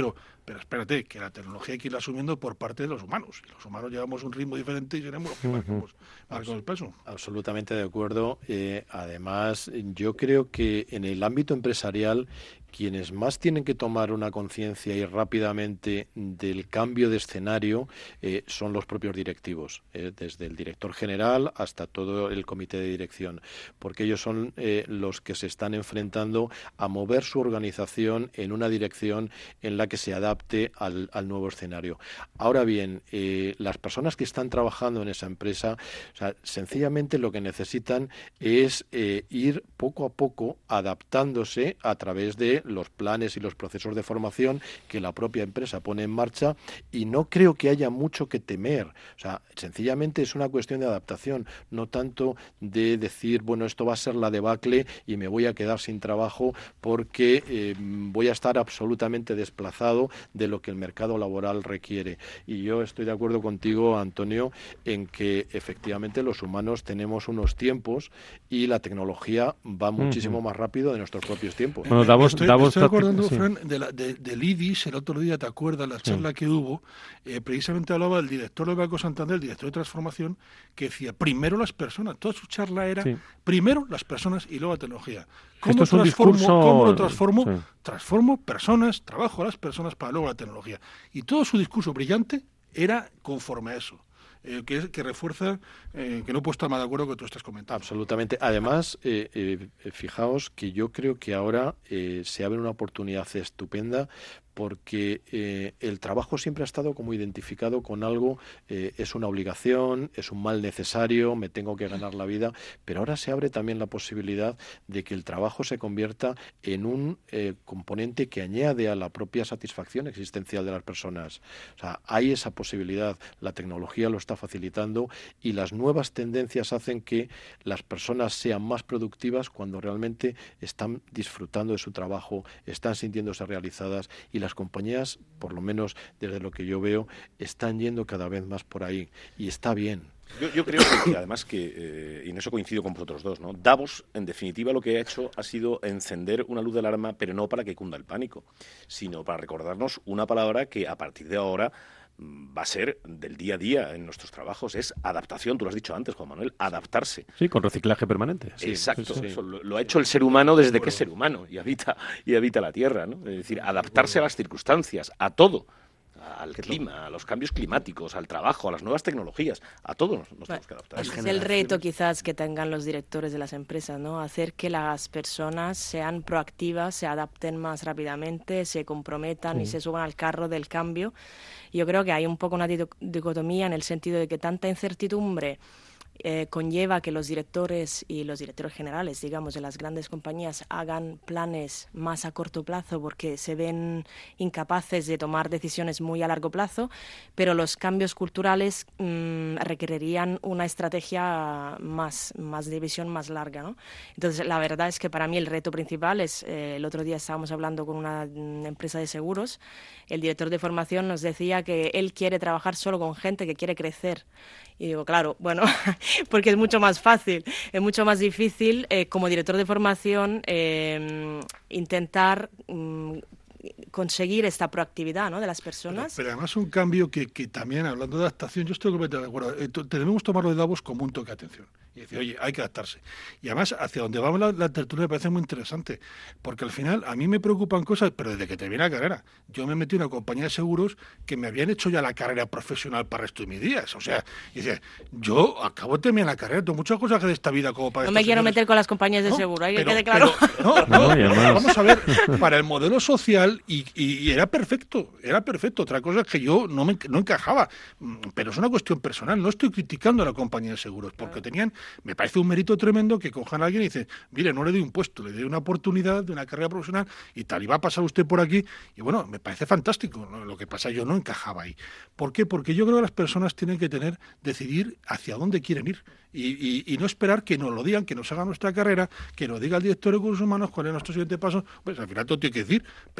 pero espérate, que la tecnología hay que irla asumiendo por parte de los humanos. Y los humanos llevamos un ritmo diferente y seremos los que marcamos, marcamos el peso. Absolutamente de acuerdo. Eh, además, yo creo que en el ámbito empresarial, quienes más tienen que tomar una conciencia y rápidamente del cambio de escenario eh, son los propios directivos, eh, desde el director general hasta todo el comité de dirección, porque ellos son eh, los que se están enfrentando a mover su organización en una dirección en la que se adapte al, al nuevo escenario. Ahora bien, eh, las personas que están trabajando en esa empresa, o sea, sencillamente lo que necesitan es eh, ir poco a poco adaptándose a través de los planes y los procesos de formación que la propia empresa pone en marcha, y no creo que haya mucho que temer. O sea, sencillamente es una cuestión de adaptación, no tanto de decir, bueno, esto va a ser la debacle y me voy a quedar sin trabajo porque eh, voy a estar absolutamente desplazado de lo que el mercado laboral requiere. Y yo estoy de acuerdo contigo, Antonio, en que efectivamente los humanos tenemos unos tiempos y la tecnología va muchísimo uh-huh. más rápido de nuestros propios tiempos. Bueno, Davos, estoy, Davos, estoy acordando, sí. Fran, de la, de, del I D I S el otro día, ¿te acuerdas? La charla sí. que hubo, eh, precisamente hablaba el director del Banco Santander, el director de transformación, que decía, primero las personas, toda su charla era, sí. primero las personas y luego la tecnología. ¿Cómo, Esto es transformo, un discurso... ¿cómo lo transformo? Sí. Transformo personas, trabajo a las personas para luego la tecnología. Y todo su discurso brillante era conforme a eso. Eh, que, que refuerza eh, que no puedo estar más de acuerdo con lo que tú estás comentando. Absolutamente. Además, eh, eh, fijaos que yo creo que ahora eh, se abre una oportunidad estupenda, porque eh, el trabajo siempre ha estado como identificado con algo, eh, es una obligación, es un mal necesario, me tengo que ganar la vida, pero ahora se abre también la posibilidad de que el trabajo se convierta en un eh, componente que añade a la propia satisfacción existencial de las personas. O sea, hay esa posibilidad, la tecnología lo está facilitando y las nuevas tendencias hacen que las personas sean más productivas cuando realmente están disfrutando de su trabajo, están sintiéndose realizadas, y las compañías, por lo menos desde lo que yo veo, están yendo cada vez más por ahí, y está bien. Yo, yo creo que, además, que, eh, y en eso coincido con vosotros dos, ¿no? Davos, en definitiva, lo que ha hecho ha sido encender una luz de alarma, pero no para que cunda el pánico, sino para recordarnos una palabra que a partir de ahora va a ser del día a día en nuestros trabajos, es adaptación. Tú lo has dicho antes, Juan Manuel, adaptarse. Sí, con reciclaje permanente. Sí, exacto. Sí, sí. Eso lo, lo ha sí. hecho el ser humano desde que es ser humano y habita, y habita la Tierra, ¿no? Es decir, adaptarse a las circunstancias, a todo. Al clima, a los cambios climáticos, al trabajo, a las nuevas tecnologías, a todo nos, nos tenemos que adaptar. Es el reto quizás que tengan los directores de las empresas, ¿no? Hacer que las personas sean proactivas, se adapten más rápidamente, se comprometan mm. y se suban al carro del cambio. Yo creo que hay un poco una dicotomía en el sentido de que tanta incertidumbre Eh, conlleva que los directores y los directores generales, digamos, de las grandes compañías hagan planes más a corto plazo porque se ven incapaces de tomar decisiones muy a largo plazo, pero los cambios culturales mmm, requerirían una estrategia más, más de visión más larga, ¿no? Entonces, la verdad es que para mí el reto principal es, eh, el otro día estábamos hablando con una empresa de seguros, el director de formación nos decía que él quiere trabajar solo con gente que quiere crecer. Y digo, claro, bueno, porque es mucho más fácil, es mucho más difícil eh, como director de formación eh, intentar mm, conseguir esta proactividad, ¿no?, de las personas. Pero, pero además un cambio que, que también, hablando de adaptación, yo estoy completamente de acuerdo. Eh, debemos tomarlo de Davos como un toque de atención. Y decir, oye, hay que adaptarse. Y además, hacia donde vamos la, la tertulia me parece muy interesante, porque al final a mí me preocupan cosas, pero desde que terminé la carrera. Yo me metí en una compañía de seguros que me habían hecho ya la carrera profesional para el resto de mis días. O sea, y dice, yo acabo de terminar la carrera, tengo muchas cosas de esta vida como para... No me quiero señores. meter con las compañías de no, seguro, hay que pero, quede claro. Pero, no, no, no, vamos a ver, para el modelo social, y, y, y era perfecto, era perfecto. Otra cosa es que yo no, me, no encajaba, pero es una cuestión personal. No estoy criticando a la compañía de seguros, porque tenían, me parece un mérito tremendo que cojan a alguien y dicen, mire, no le doy un puesto, le doy una oportunidad de una carrera profesional y tal, y va a pasar usted por aquí, y bueno, me parece fantástico, ¿no? Lo que pasa, yo no encajaba ahí. ¿Por qué? Porque yo creo que las personas tienen que tener, decidir hacia dónde quieren ir, y, y, y no esperar que nos lo digan, que nos haga nuestra carrera, que nos diga el director de recursos humanos cuál es nuestro siguiente paso. Pues al final todo tiene que decir, pero ten un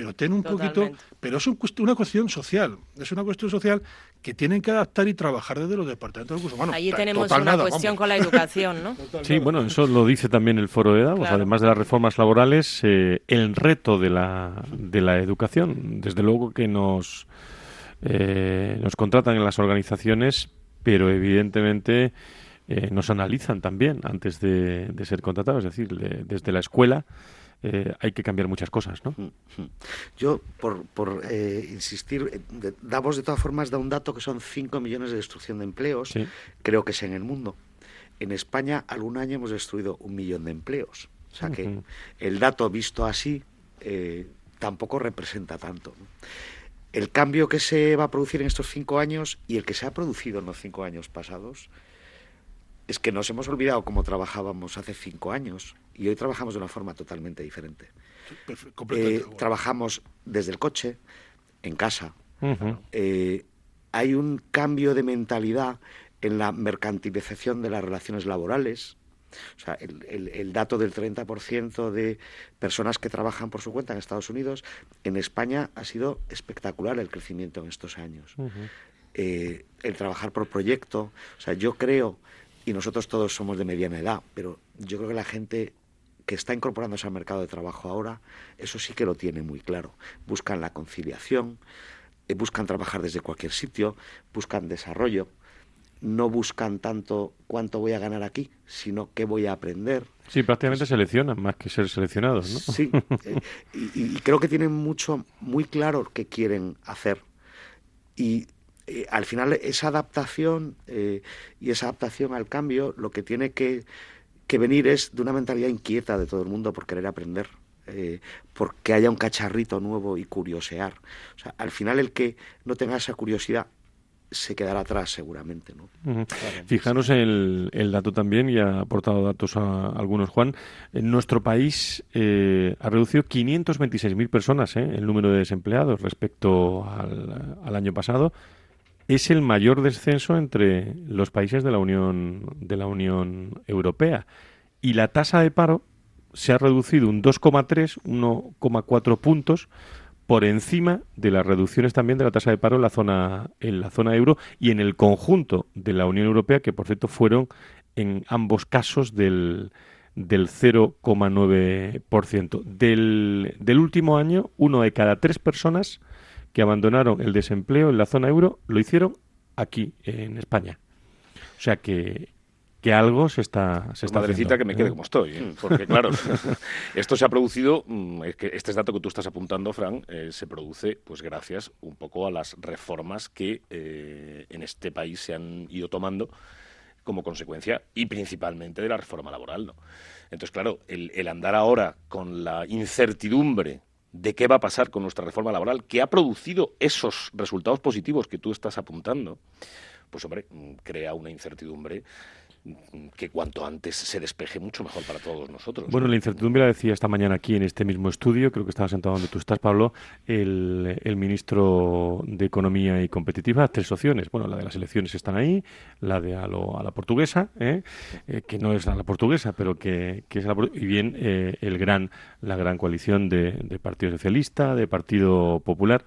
poquito, pero es un, una cuestión social, es una cuestión social que tienen que adaptar y trabajar desde los departamentos de recursos humanos. Allí tenemos Total una nada, cuestión vamos. con la educación, ¿no? Total Sí, nada. bueno, eso lo dice también el Foro de Davos, Claro. además de las reformas laborales, eh, el reto de la, de la educación. Desde luego que nos, eh, nos contratan en las organizaciones, pero evidentemente eh, nos analizan también antes de, de ser contratados, es decir, le- desde la escuela eh, hay que cambiar muchas cosas, ¿no? Yo, por, por eh, insistir, eh, de- Davos de todas formas da un dato que son cinco millones de destrucción de empleos, Sí. creo que es en el mundo. En España algún año hemos destruido un millón de empleos. O sea que Ujú. el dato visto así eh, tampoco representa tanto, ¿no? El cambio que se va a producir en estos cinco años y el que se ha producido en los cinco años pasados es que nos hemos olvidado cómo trabajábamos hace cinco años y hoy trabajamos de una forma totalmente diferente. Perfe- completamente Eh, de acuerdo. trabajamos desde el coche, en casa. Ujú. Eh, hay un cambio de mentalidad en la mercantilización de las relaciones laborales. O sea, el, el- el dato del treinta por ciento de personas que trabajan por su cuenta en Estados Unidos, en España ha sido espectacular el crecimiento en estos años. Ujú. Eh, el trabajar por proyecto. O sea, yo creo, y nosotros todos somos de mediana edad, pero yo creo que la gente que está incorporándose al mercado de trabajo ahora, eso sí que lo tiene muy claro. Buscan la conciliación, eh, buscan trabajar desde cualquier sitio, buscan desarrollo, no buscan tanto cuánto voy a ganar aquí, sino qué voy a aprender. Sí, prácticamente seleccionan más que ser seleccionados, ¿no? Sí, eh, y, y creo que tienen mucho, muy claro qué quieren hacer. Y eh, al final esa adaptación eh, y esa adaptación al cambio, lo que tiene que, que venir es de una mentalidad inquieta de todo el mundo por querer aprender, eh, porque haya un cacharrito nuevo y curiosear. O sea, al final el que no tenga esa curiosidad se quedará atrás seguramente, ¿no? Ujú. Fijaros el, el dato también, y ha aportado datos a algunos, Juan. En nuestro país eh, ha reducido quinientos veintiséis mil personas eh, el número de desempleados respecto al, al año pasado. Es el mayor descenso entre los países de la Unión de la Unión Europea. Y la tasa de paro se ha reducido un dos coma tres, uno coma cuatro puntos por encima de las reducciones también de la tasa de paro en la zona en la zona euro y en el conjunto de la Unión Europea, que por cierto fueron en ambos casos del, del cero coma nueve por ciento. Del, del último año, uno de cada tres personas que abandonaron el desempleo en la zona euro lo hicieron aquí, en España. O sea que, que algo se está, se está Madrecita, haciendo, que me ¿eh? quede como estoy, ¿eh? Porque claro, esto se ha producido, mm, es que este dato que tú estás apuntando, Fran, eh, se produce pues gracias un poco a las reformas que eh, en este país se han ido tomando como consecuencia y principalmente de la reforma laboral, ¿no? Entonces, claro, el, el andar ahora con la incertidumbre de qué va a pasar con nuestra reforma laboral, que ha producido esos resultados positivos que tú estás apuntando, pues hombre, mm, crea una incertidumbre que cuanto antes se despeje mucho mejor para todos nosotros. Bueno, la incertidumbre la decía esta mañana aquí en este mismo estudio, creo que estaba sentado donde tú estás, Pablo, el, el ministro de Economía y Competitividad, tres opciones. Bueno, la de las elecciones están ahí, la de a, lo, a la portuguesa, ¿eh? Eh, que no es a la portuguesa, pero que, que es a la portuguesa, y bien eh, el gran, la gran coalición de, de Partido Socialista, de Partido Popular.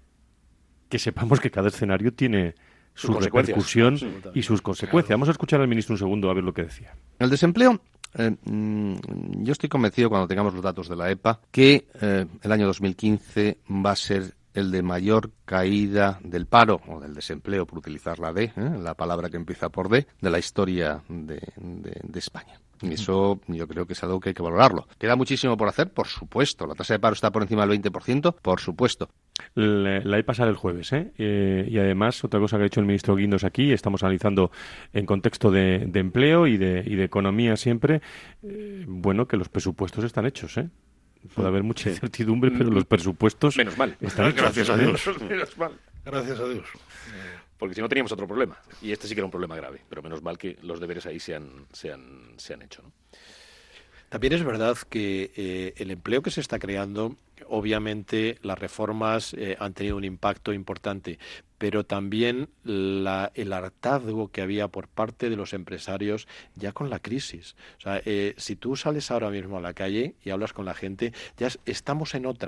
Que sepamos que cada escenario tiene su repercusión Sí, y sus consecuencias. Vamos a escuchar al ministro un segundo a ver lo que decía. El desempleo, eh, mm, yo estoy convencido, cuando tengamos los datos de la E P A, que eh, el año dos mil quince va a ser el de mayor caída del paro, o del desempleo, por utilizar la D, ¿eh? la palabra que empieza por D, de la historia de, de, de España. Y eso yo creo que es algo que hay que valorarlo. ¿Queda muchísimo por hacer? Por supuesto. ¿La tasa de paro está por encima del veinte por ciento? Por supuesto. La, la E P A sale el jueves, ¿eh? Eh, y además, otra cosa que ha dicho el ministro Guindos aquí, estamos analizando en contexto de, de empleo y de, y de economía siempre, eh, bueno, que los presupuestos están hechos, ¿eh? Puede haber mucha incertidumbre, pero los presupuestos Menos mal. están hechos. Gracias a ¿eh? Dios. Menos mal. Gracias a Dios. Porque si no teníamos otro problema. Y este sí que era un problema grave. Pero menos mal que los deberes ahí se han, se han, se han hecho, ¿no? También es verdad que eh, el empleo que se está creando, obviamente las reformas eh, han tenido un impacto importante, pero también la, el hartazgo que había por parte de los empresarios ya con la crisis. O sea, eh, si tú sales ahora mismo a la calle y hablas con la gente, ya es- estamos en otra.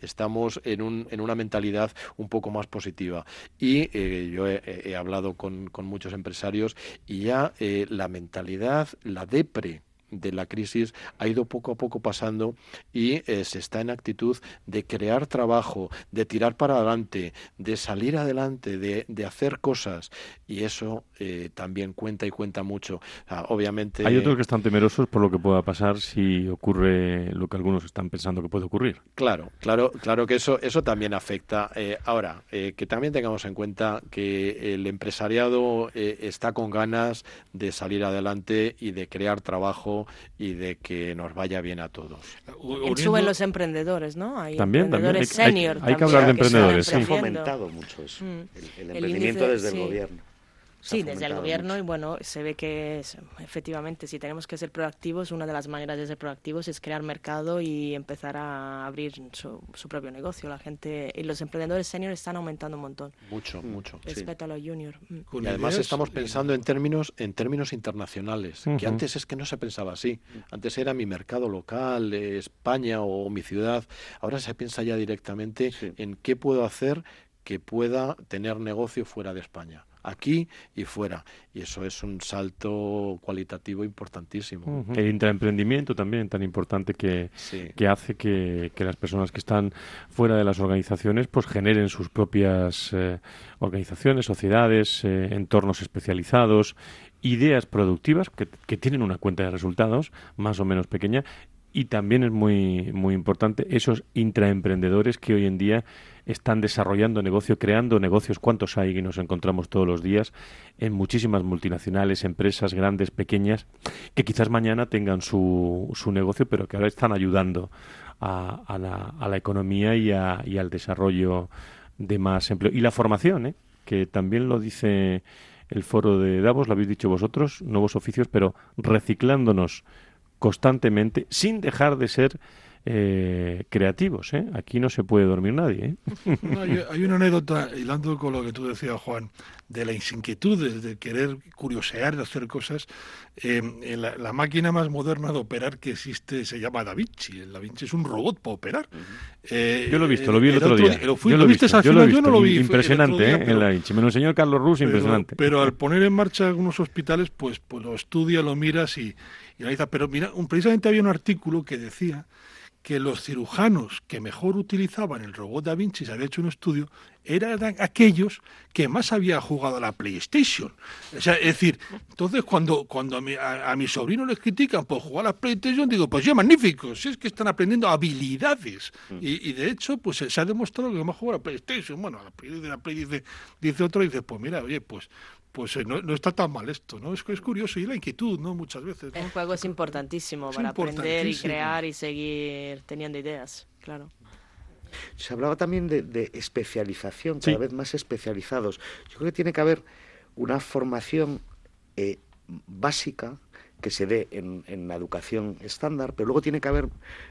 estamos en, un, en una mentalidad un poco más positiva. Y eh, yo he, he hablado con, con muchos empresarios y ya eh, la mentalidad, la depre de la crisis ha ido poco a poco pasando y eh, se está en actitud de crear trabajo, de tirar para adelante, de salir adelante, de, de hacer cosas, y eso eh, también cuenta y cuenta mucho. O sea, obviamente hay otros que están temerosos por lo que pueda pasar si ocurre lo que algunos están pensando que puede ocurrir. Claro, claro, claro que eso, eso también afecta. Eh, ahora, eh, que también tengamos en cuenta que el empresariado eh, está con ganas de salir adelante y de crear trabajo y de que nos vaya bien a todos. Suben los emprendedores, ¿no? Hay también, emprendedores también. senior. Hay, hay que hablar de emprendedores. Se ha Sí. fomentado mucho eso, mm. el, el, el emprendimiento índice, desde sí. el gobierno. Sí, desde el gobierno, mucho. Y bueno, se ve que es, efectivamente, si tenemos que ser proactivos, una de las maneras de ser proactivos es crear mercado y empezar a abrir su, su propio negocio. La gente y los emprendedores senior están aumentando un montón. Mucho, mucho. Respecto sí. a los juniors. Y además estamos pensando en términos en términos internacionales, uh-huh. que antes es que no se pensaba así. Antes era mi mercado local, eh, España o mi ciudad. Ahora se piensa ya directamente sí. en qué puedo hacer que pueda tener negocio fuera de España. Aquí y fuera, y eso es un salto cualitativo importantísimo. Uh-huh. El intraemprendimiento también tan importante que, sí. que hace que, que las personas que están fuera de las organizaciones pues generen sus propias eh, organizaciones, sociedades, eh, entornos especializados, ideas productivas que, que tienen una cuenta de resultados más o menos pequeña. Y también es muy muy importante esos intraemprendedores que hoy en día están desarrollando negocio, creando negocios. ¿Cuántos hay que nos encontramos todos los días en muchísimas multinacionales, empresas grandes, pequeñas, que quizás mañana tengan su, su negocio, pero que ahora están ayudando a, a, la, a la economía y, a, y al desarrollo de más empleo? Y la formación, ¿eh? Que también lo dice el foro de Davos, lo habéis dicho vosotros, nuevos oficios, pero reciclándonos constantemente, sin dejar de ser eh, creativos, ¿eh? Aquí no se puede dormir nadie, ¿eh? No, hay, hay una anécdota, hilando con lo que tú decías, Juan, de la inquietud, de querer curiosear, de hacer cosas. Eh, en la, la máquina más moderna de operar que existe se llama Da Vinci. El Da Vinci es un robot para operar. Eh, yo lo he visto, lo vi el, el otro día. día. Lo fui, yo lo, ¿lo viste visto, yo lo he visto, yo no lo vi. Impresionante, día, ¿eh? Pero, en la Vinci. Me lo enseñó Carlos Rus, pero, impresionante. Pero al poner en marcha algunos hospitales, pues, pues lo estudia, lo miras y, y analiza. Pero mira, un, precisamente había un artículo que decía que los cirujanos que mejor utilizaban el robot Da Vinci, se había hecho un estudio, eran aquellos que más habían jugado a la PlayStation. O sea, es decir, entonces cuando, cuando a, mi, a, a mis sobrinos les critican por jugar a la PlayStation, digo, pues ya, magnífico, si es que están aprendiendo habilidades. Mm. Y, y de hecho, pues se ha demostrado que más jugar a la PlayStation. Bueno, a la Play, de la Play dice, dice otro, dice, pues mira, oye, pues pues eh, no, no está tan mal esto, ¿no? Es, es curioso, y la inquietud, ¿no? Muchas veces, ¿no? El juego es importantísimo es para aprender y crear y seguir teniendo ideas, claro. Se hablaba también de, de especialización, cada sí. vez más especializados. Yo creo que tiene que haber una formación eh, básica que se dé en, en la educación estándar, pero luego tiene que haber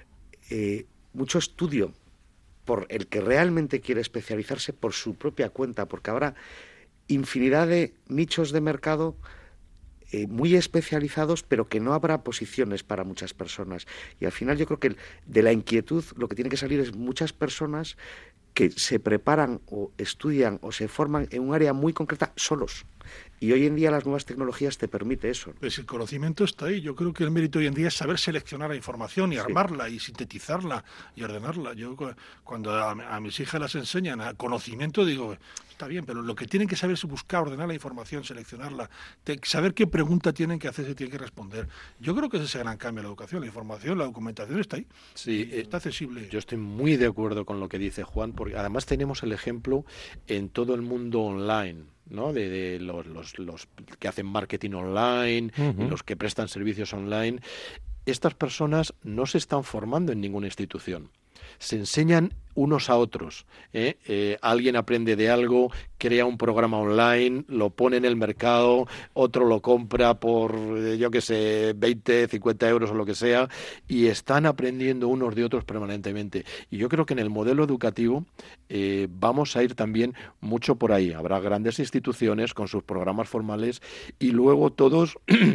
eh, mucho estudio por el que realmente quiere especializarse por su propia cuenta, porque habrá infinidad de nichos de mercado eh, muy especializados, pero que no habrá posiciones para muchas personas. Y al final yo creo que de la inquietud lo que tiene que salir es muchas personas que se preparan o estudian o se forman en un área muy concreta solos. Y hoy en día las nuevas tecnologías te permiten eso. Pues el conocimiento está ahí. Yo creo que el mérito hoy en día es saber seleccionar la información y sí. armarla y sintetizarla y ordenarla. Yo cuando a, a mis hijas las enseñan a conocimiento digo, está bien, pero lo que tienen que saber es buscar, ordenar la información, seleccionarla, te, saber qué pregunta tienen que hacer, se tienen que responder. Yo creo que ese es el gran cambio de la educación. La información, la documentación está ahí. Sí, está accesible. Yo estoy muy de acuerdo con lo que dice Juan, porque además tenemos el ejemplo en todo el mundo online, ¿no? De, de los, los, los que hacen marketing online, uh-huh. y los que prestan servicios online. Estas personas no se están formando en ninguna institución. Se enseñan unos a otros. ¿eh? Eh, alguien aprende de algo, crea un programa online, lo pone en el mercado, otro lo compra por, eh, yo qué sé, veinte, cincuenta euros o lo que sea, y están aprendiendo unos de otros permanentemente. Y yo creo que en el modelo educativo eh, vamos a ir también mucho por ahí. Habrá grandes instituciones con sus programas formales y luego todos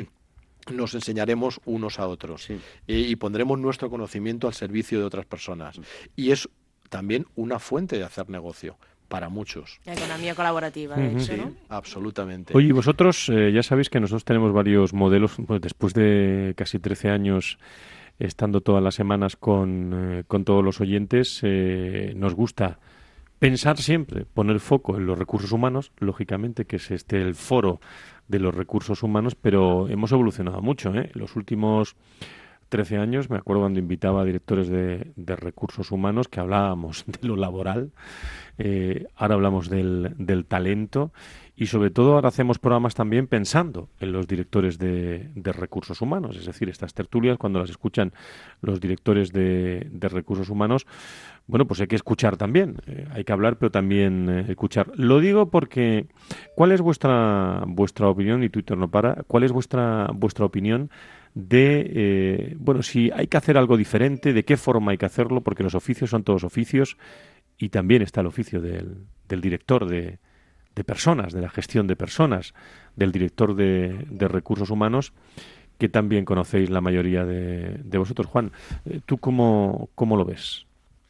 nos enseñaremos unos a otros, sí. eh, y pondremos nuestro conocimiento al servicio de otras personas. Y es también una fuente de hacer negocio para muchos. La economía colaborativa, de Uh-huh. hecho, Sí, ¿no? absolutamente. Oye, y vosotros, eh, ya sabéis que nosotros tenemos varios modelos, pues, después de casi trece años estando todas las semanas con, eh, con todos los oyentes, eh, nos gusta pensar siempre, poner foco en los recursos humanos, lógicamente que es este el foro de los recursos humanos, pero hemos evolucionado mucho, ¿eh? Los últimos trece años, me acuerdo cuando invitaba a directores de, de recursos humanos que hablábamos de lo laboral, eh, ahora hablamos del, del talento y sobre todo ahora hacemos programas también pensando en los directores de, de recursos humanos, es decir, estas tertulias cuando las escuchan los directores de, de recursos humanos, bueno, pues hay que escuchar también, eh, hay que hablar pero también eh, escuchar. Lo digo porque, ¿cuál es vuestra vuestra opinión? Y Twitter no para, ¿cuál es vuestra vuestra opinión de, eh, bueno, si hay que hacer algo diferente, de qué forma hay que hacerlo, porque los oficios son todos oficios y también está el oficio del, del director de, de personas, de la gestión de personas, del director de, de recursos humanos, que también conocéis la mayoría de, de vosotros. Juan, eh, ¿tú cómo, cómo lo ves?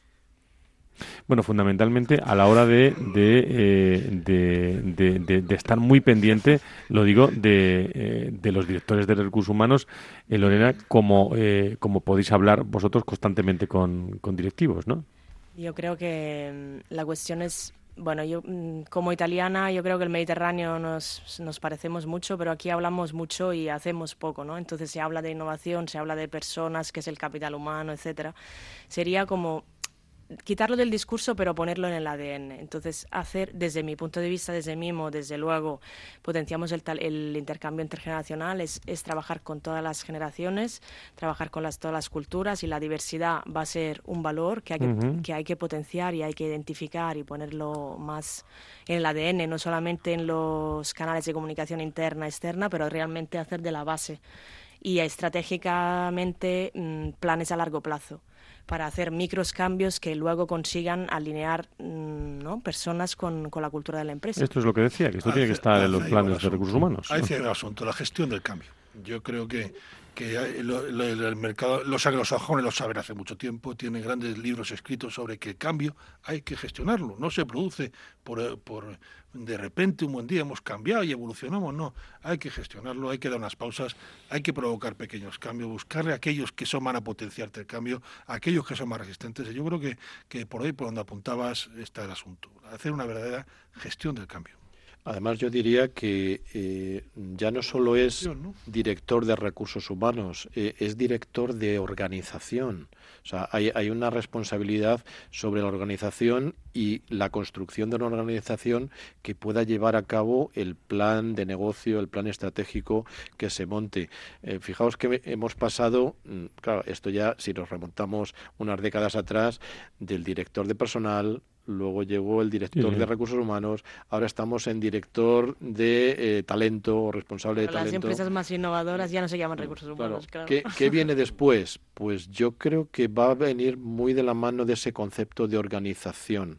Bueno, fundamentalmente a la hora de, de, eh, de, de, de, de estar muy pendiente, lo digo, de, eh, de los directores de recursos humanos, eh, Lorena, como, eh, como podéis hablar vosotros constantemente con, con directivos, ¿no? Yo creo que mm, la cuestión es, bueno, yo mm, como italiana, yo creo que el Mediterráneo nos, nos parecemos mucho, pero aquí hablamos mucho y hacemos poco, ¿no? Entonces se habla de innovación, se habla de personas, que es el capital humano, etcétera. Sería como quitarlo del discurso pero ponerlo en el A D N. Entonces, hacer, desde mi punto de vista, desde Mimo, desde luego, potenciamos el, tal, el intercambio intergeneracional, es, es trabajar con todas las generaciones, trabajar con las, todas las culturas, y la diversidad va a ser un valor que hay que, uh-huh. que hay que potenciar y hay que identificar y ponerlo más en el A D N, no solamente en los canales de comunicación interna, externa, pero realmente hacer de la base. Y estratégicamente mmm, planes a largo plazo, para hacer micros cambios que luego consigan alinear, ¿no?, personas con, con la cultura de la empresa. Esto es lo que decía, que esto hace, tiene que estar en los planes de recursos humanos. Ahí tiene el asunto, la gestión del cambio. Yo creo que, que lo, lo, el mercado, los anglosajones lo saben hace mucho tiempo, tienen grandes libros escritos sobre que el cambio hay que gestionarlo, no se produce por, por de repente un buen día hemos cambiado y evolucionamos, no, hay que gestionarlo, hay que dar unas pausas, hay que provocar pequeños cambios, buscarle a aquellos que son van a potenciarte el cambio, a aquellos que son más resistentes. Yo creo que, que por ahí, por donde apuntabas, está el asunto, hacer una verdadera gestión del cambio. Además, yo diría que eh, ya no solo es director de recursos humanos, eh, es director de organización. O sea, hay, hay una responsabilidad sobre la organización y la construcción de una organización que pueda llevar a cabo el plan de negocio, el plan estratégico que se monte. Eh, fijaos que hemos pasado, claro, esto ya si nos remontamos unas décadas atrás, del director de personal, luego llegó el director sí. de recursos humanos, ahora estamos en director de eh, talento o responsable Pero de talento. Las empresas más innovadoras ya no se llaman recursos humanos, claro. claro. ¿Qué, ¿Qué viene después? Pues yo creo que va a venir muy de la mano de ese concepto de organización,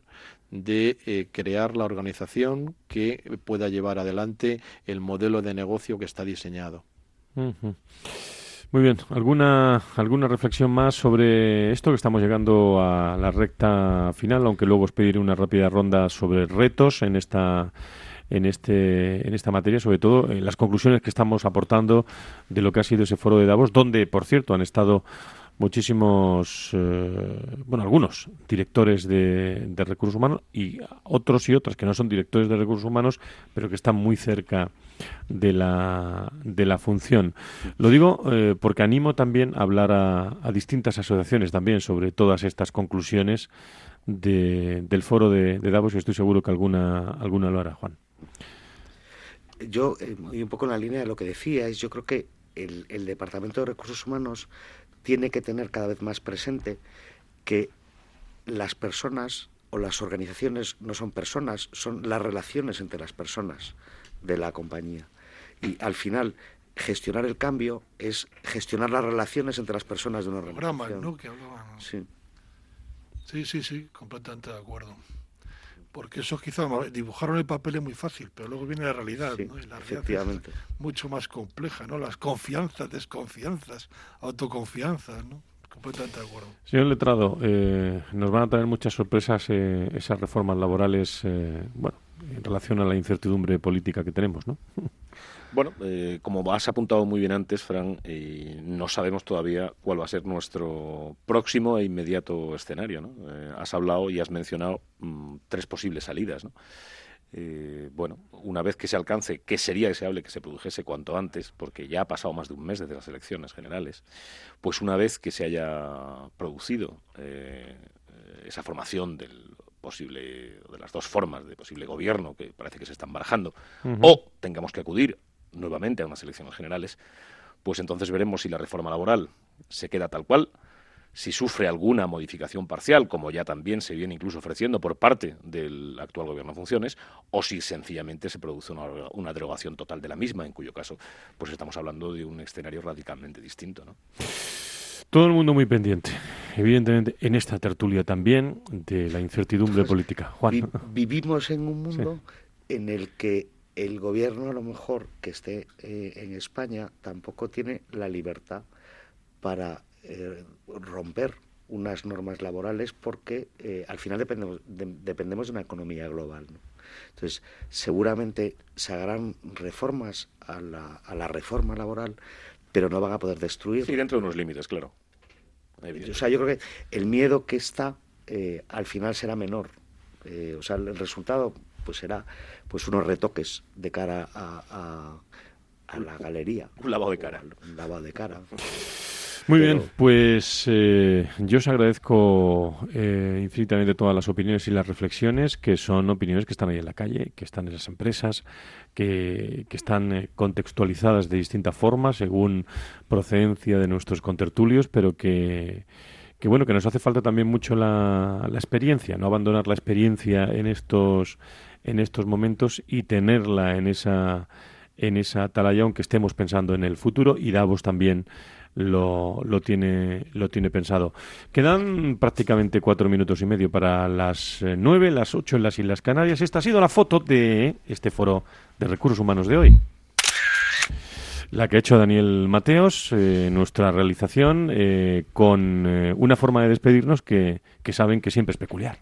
de eh, crear la organización que pueda llevar adelante el modelo de negocio que está diseñado. Uh-huh. Muy bien, ¿alguna alguna reflexión más sobre esto, que estamos llegando a la recta final, aunque luego os pediré una rápida ronda sobre retos en esta en este en esta materia, sobre todo en las conclusiones que estamos aportando de lo que ha sido ese foro de Davos, donde, por cierto, han estado muchísimos, eh, bueno, algunos directores de, de recursos humanos y otros y otras que no son directores de recursos humanos, pero que están muy cerca de la de la función. Lo digo eh, porque animo también a hablar a, a distintas asociaciones también sobre todas estas conclusiones de, del foro de, de Davos, y estoy seguro que alguna alguna lo hará, Juan. Yo, eh, y un poco en la línea de lo que decías, yo creo que el, el Departamento de Recursos Humanos tiene que tener cada vez más presente que las personas o las organizaciones no son personas, son las relaciones entre las personas de la compañía. Y al final, gestionar el cambio es gestionar las relaciones entre las personas de una organización. Programas, ¿no?, que hablaban. Sí. sí, sí, sí, completamente de acuerdo. Porque eso quizá dibujaron el papel es muy fácil, pero luego viene la realidad, sí, ¿no? Y la efectivamente. realidad es mucho más compleja, ¿no? Las confianzas, desconfianzas, autoconfianzas, ¿no? Completamente de acuerdo. Señor Letrado, eh, nos van a traer muchas sorpresas eh, esas reformas laborales, eh, bueno, en relación a la incertidumbre política que tenemos, ¿no? Bueno, eh, como has apuntado muy bien antes, Fran, eh, no sabemos todavía cuál va a ser nuestro próximo e inmediato escenario, ¿no? Eh, has hablado y has mencionado mmm, tres posibles salidas, ¿no? Eh, bueno, una vez que se alcance, que sería deseable que se produjese cuanto antes, porque ya ha pasado más de un mes desde las elecciones generales, pues una vez que se haya producido eh, esa formación del posible, de las dos formas de posible gobierno que parece que se están barajando, uh-huh. o tengamos que acudir nuevamente a unas elecciones generales, pues entonces veremos si la reforma laboral se queda tal cual, si sufre alguna modificación parcial, como ya también se viene incluso ofreciendo por parte del actual gobierno en funciones, o si sencillamente se produce una, una derogación total de la misma, en cuyo caso pues estamos hablando de un escenario radicalmente distinto, ¿no? Todo el mundo muy pendiente, evidentemente, en esta tertulia también, de la incertidumbre pues, política. Juan. Vi- vivimos en un mundo sí. en el que el gobierno, a lo mejor, que esté eh, en España, tampoco tiene la libertad para Eh, romper unas normas laborales porque eh, al final dependemos de, dependemos de una economía global, ¿no? Entonces, seguramente se harán reformas a la, a la reforma laboral, pero no van a poder destruir. Sí, dentro de unos límites, claro. O sea, yo creo que el miedo que está eh, al final será menor. Eh, o sea, el resultado pues será pues unos retoques de cara a, a, a la galería. Un lavado de cara. Un lavado de cara. Muy Pero... bien, pues eh, yo os agradezco eh, infinitamente todas las opiniones y las reflexiones, que son opiniones que están ahí en la calle, que están en esas empresas, que, que están eh, contextualizadas de distinta forma según procedencia de nuestros contertulios, pero que, que bueno, que nos hace falta también mucho la, la experiencia, no abandonar la experiencia en estos, en estos momentos y tenerla en esa, en esa atalaya, aunque estemos pensando en el futuro, y Davos también Lo, lo tiene lo tiene pensado. Quedan prácticamente cuatro minutos y medio para las eh, nueve, las ocho en las Islas Canarias. Esta ha sido la foto de este foro de recursos humanos de hoy. La que ha hecho Daniel Mateos, eh, nuestra realización, eh, con eh, una forma de despedirnos que, que saben que siempre es peculiar.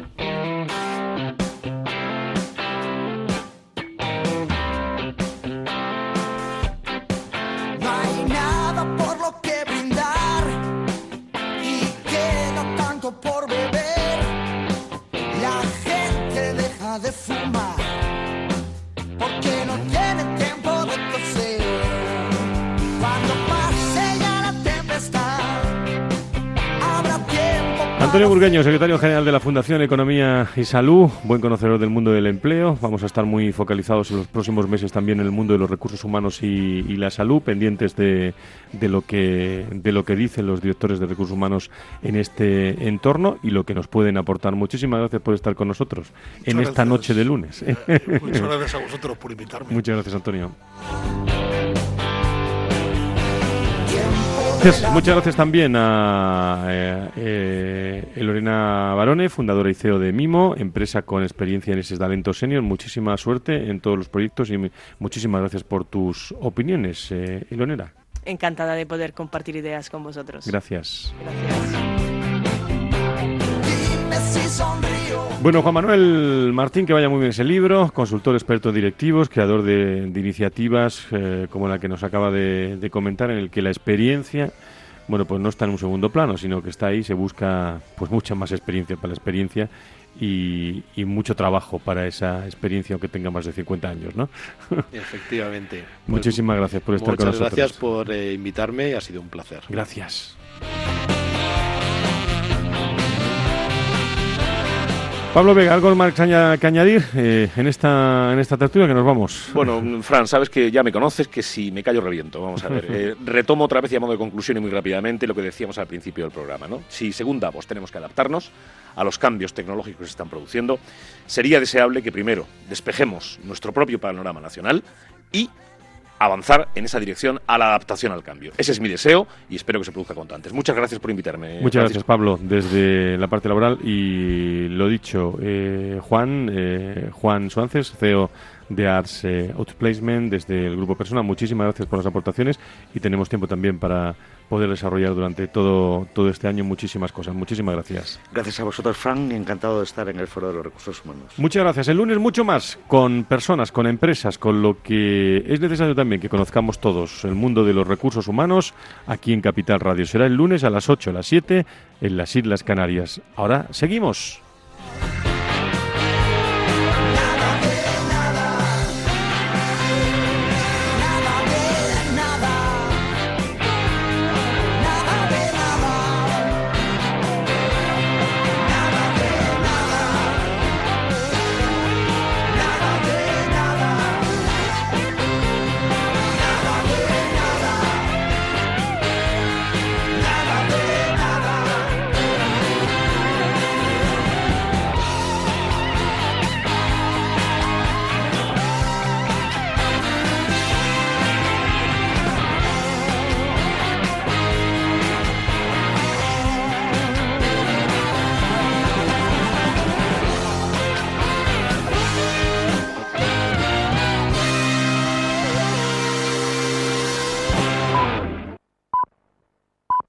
De fumar, porque no tiene tiempo de toser. Cuando pase ya la tempestad, habrá tiempo. Antonio Burgueño, secretario general de la Fundación Economía y Salud, buen conocedor del mundo del empleo. Vamos a estar muy focalizados en los próximos meses también en el mundo de los recursos humanos y, y la salud, pendientes de, de lo que de lo que dicen los directores de recursos humanos en este entorno y lo que nos pueden aportar. Muchísimas gracias por estar con nosotros Muchas en esta gracias. noche de lunes. Eh, muchas gracias a vosotros por invitarme. Muchas gracias, Antonio. Muchas, muchas gracias también a eh, eh, Lorena Barone, fundadora y C E O de Mimo, empresa con experiencia en ese talento senior. Muchísima suerte en todos los proyectos y muchísimas gracias por tus opiniones, eh, Ilonera. Encantada de poder compartir ideas con vosotros. Gracias. Gracias. Bueno, Juan Manuel Martín, que vaya muy bien ese libro, consultor experto en directivos, creador de, de iniciativas eh, como la que nos acaba de, de comentar, en el que la experiencia, bueno, pues no está en un segundo plano, sino que está ahí, se busca pues mucha más experiencia para la experiencia y, y mucho trabajo para esa experiencia, aunque tenga más de cincuenta años, ¿no? Efectivamente. Muchísimas pues, gracias por estar con nosotros. Muchas gracias por eh, invitarme, ha sido un placer. Gracias. Pablo Vega, ¿algo más que añadir eh, en esta en esta tertulia que nos vamos? Bueno, Fran, sabes que ya me conoces, que si me callo reviento. Vamos a ver, eh, retomo otra vez y a modo de conclusión y muy rápidamente lo que decíamos al principio del programa, ¿no? Si, según Davos, tenemos que adaptarnos a los cambios tecnológicos que se están produciendo, sería deseable que primero despejemos nuestro propio panorama nacional y avanzar en esa dirección a la adaptación al cambio. Ese es mi deseo y espero que se produzca cuanto antes. Muchas gracias por invitarme. Muchas Francisco. gracias, Pablo, desde la parte laboral. Y lo dicho, eh, Juan, eh, Juan Suances, C E O de Arts eh, Outplacement, desde el Grupo Persona. Muchísimas gracias por las aportaciones y tenemos tiempo también para poder desarrollar durante todo, todo este año muchísimas cosas. Muchísimas gracias. Gracias a vosotros, Fran, y encantado de estar en el Foro de los Recursos Humanos. Muchas gracias. El lunes mucho más, con personas, con empresas, con lo que es necesario también que conozcamos todos el mundo de los recursos humanos aquí en Capital Radio. Será el lunes a las ocho, a las siete en las Islas Canarias. Ahora seguimos.